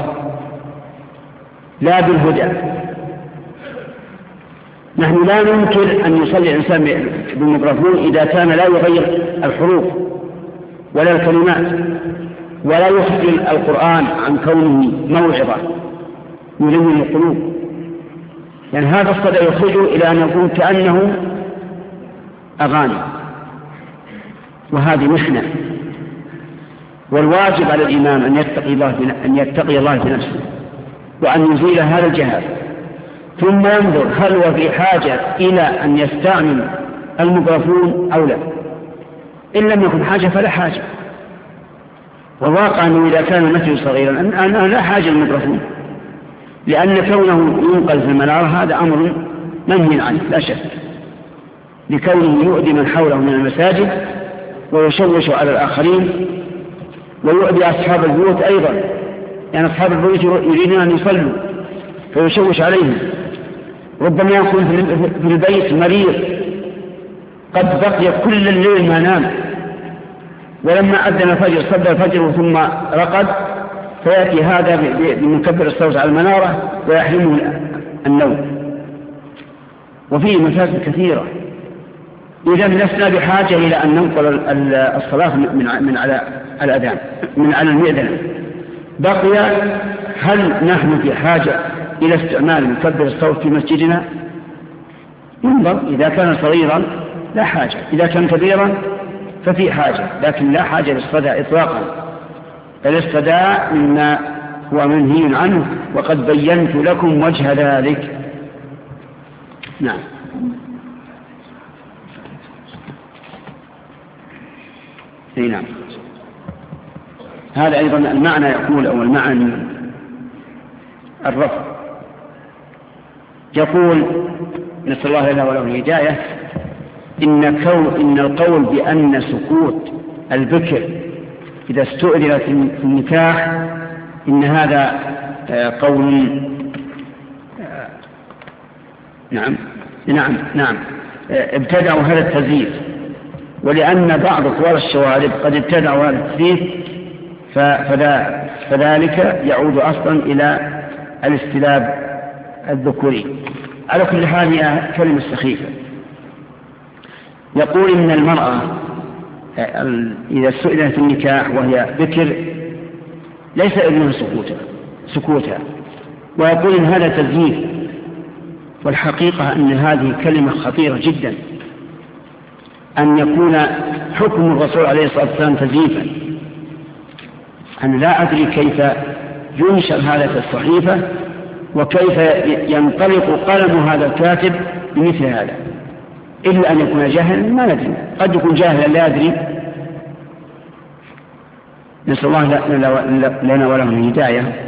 لا بالهدى. نحن لا ننكر أن يصلي الإنسان بالميكروفون إذا كان لا يغير الحروف ولا الكلمات ولا يخجل القرآن عن كونه موعظة يلين القلوب، يعني هذا الصدى يخرجه إلى أن يكون كأنه أغاني، وهذه محنة. والواجب على الإمام أن يتقي الله أن يتقي الله في نفسه وأن يزيل هذا الجهاز، ثم ينظر هل هو في حاجة إلى أن يستعمل الميكروفون أو لا. إن لم يكن حاجة فلا حاجة. والواقع أنه إذا كان المسجد صغيرا أنه لا حاجة للميكروفون، لأن كونه ينقل في المنارة هذا أمر منهي عنه لا شك، لكونه يؤذي من حوله من المساجد ويشوش على الآخرين ويؤذي أصحاب البيوت أيضا، يعني أصحاب البيوت يريدون أن يصلوا فيشوش عليهم. ربما يكون في البيت مريض قد بقي كل الليل ما نام، ولما أذن الفجر صلى الفجر ثم رقد، فيأتي هذا بمكبر الصوت على المنارة ويحرمه النوم. وفيه مفاسد كثيرة. إذا لسنا بحاجة إلى أن ننقل الصلاة من على الأذان من على المئذنة. بقي هل نحن في حاجة إلى استعمال مكبر الصوت في مسجدنا؟ ينظر، إذا كان صغيرا لا حاجة، إذا كان كبيرا ففي حاجة، لكن لا حاجة للصدى إطلاقا. الصدى مما هو منهي عنه، وقد بينت لكم وجه ذلك. نعم. اي نعم. هذا أيضا المعنى يقول أو المعنى الرفع يقول نسأل الله لنا وله الهداية إن, كون إن القول بأن سكوت البكر إذا استؤذنت في النكاح إن هذا قول نعم نعم نعم ابتدعوا هذا التزييف، ولأن بعض طوال الشوارب قد ابتدعوا هذا التزييف فذلك يعود أصلا إلى الاستلاب الذكوري. على كل حال هي كلمة سخيفة. يقول إن المرأة إذا سئلت في النكاح وهي بكر ليس إذنها سكوتها سكوتها ويقول إن هذا تزييف، والحقيقة أن هذه كلمة خطيرة جدا، أن يكون حكم الرسول عليه الصلاة والسلام تزييفا. أنا لا أدري كيف ينشر هذا في الصحيفة وكيف ينطلق قلم هذا الكاتب بمثل هذا، إلا أن يكون جاهلا ما ندري، قد يكون جاهلا لا أدري. نسأل الله لنا وله الهداية.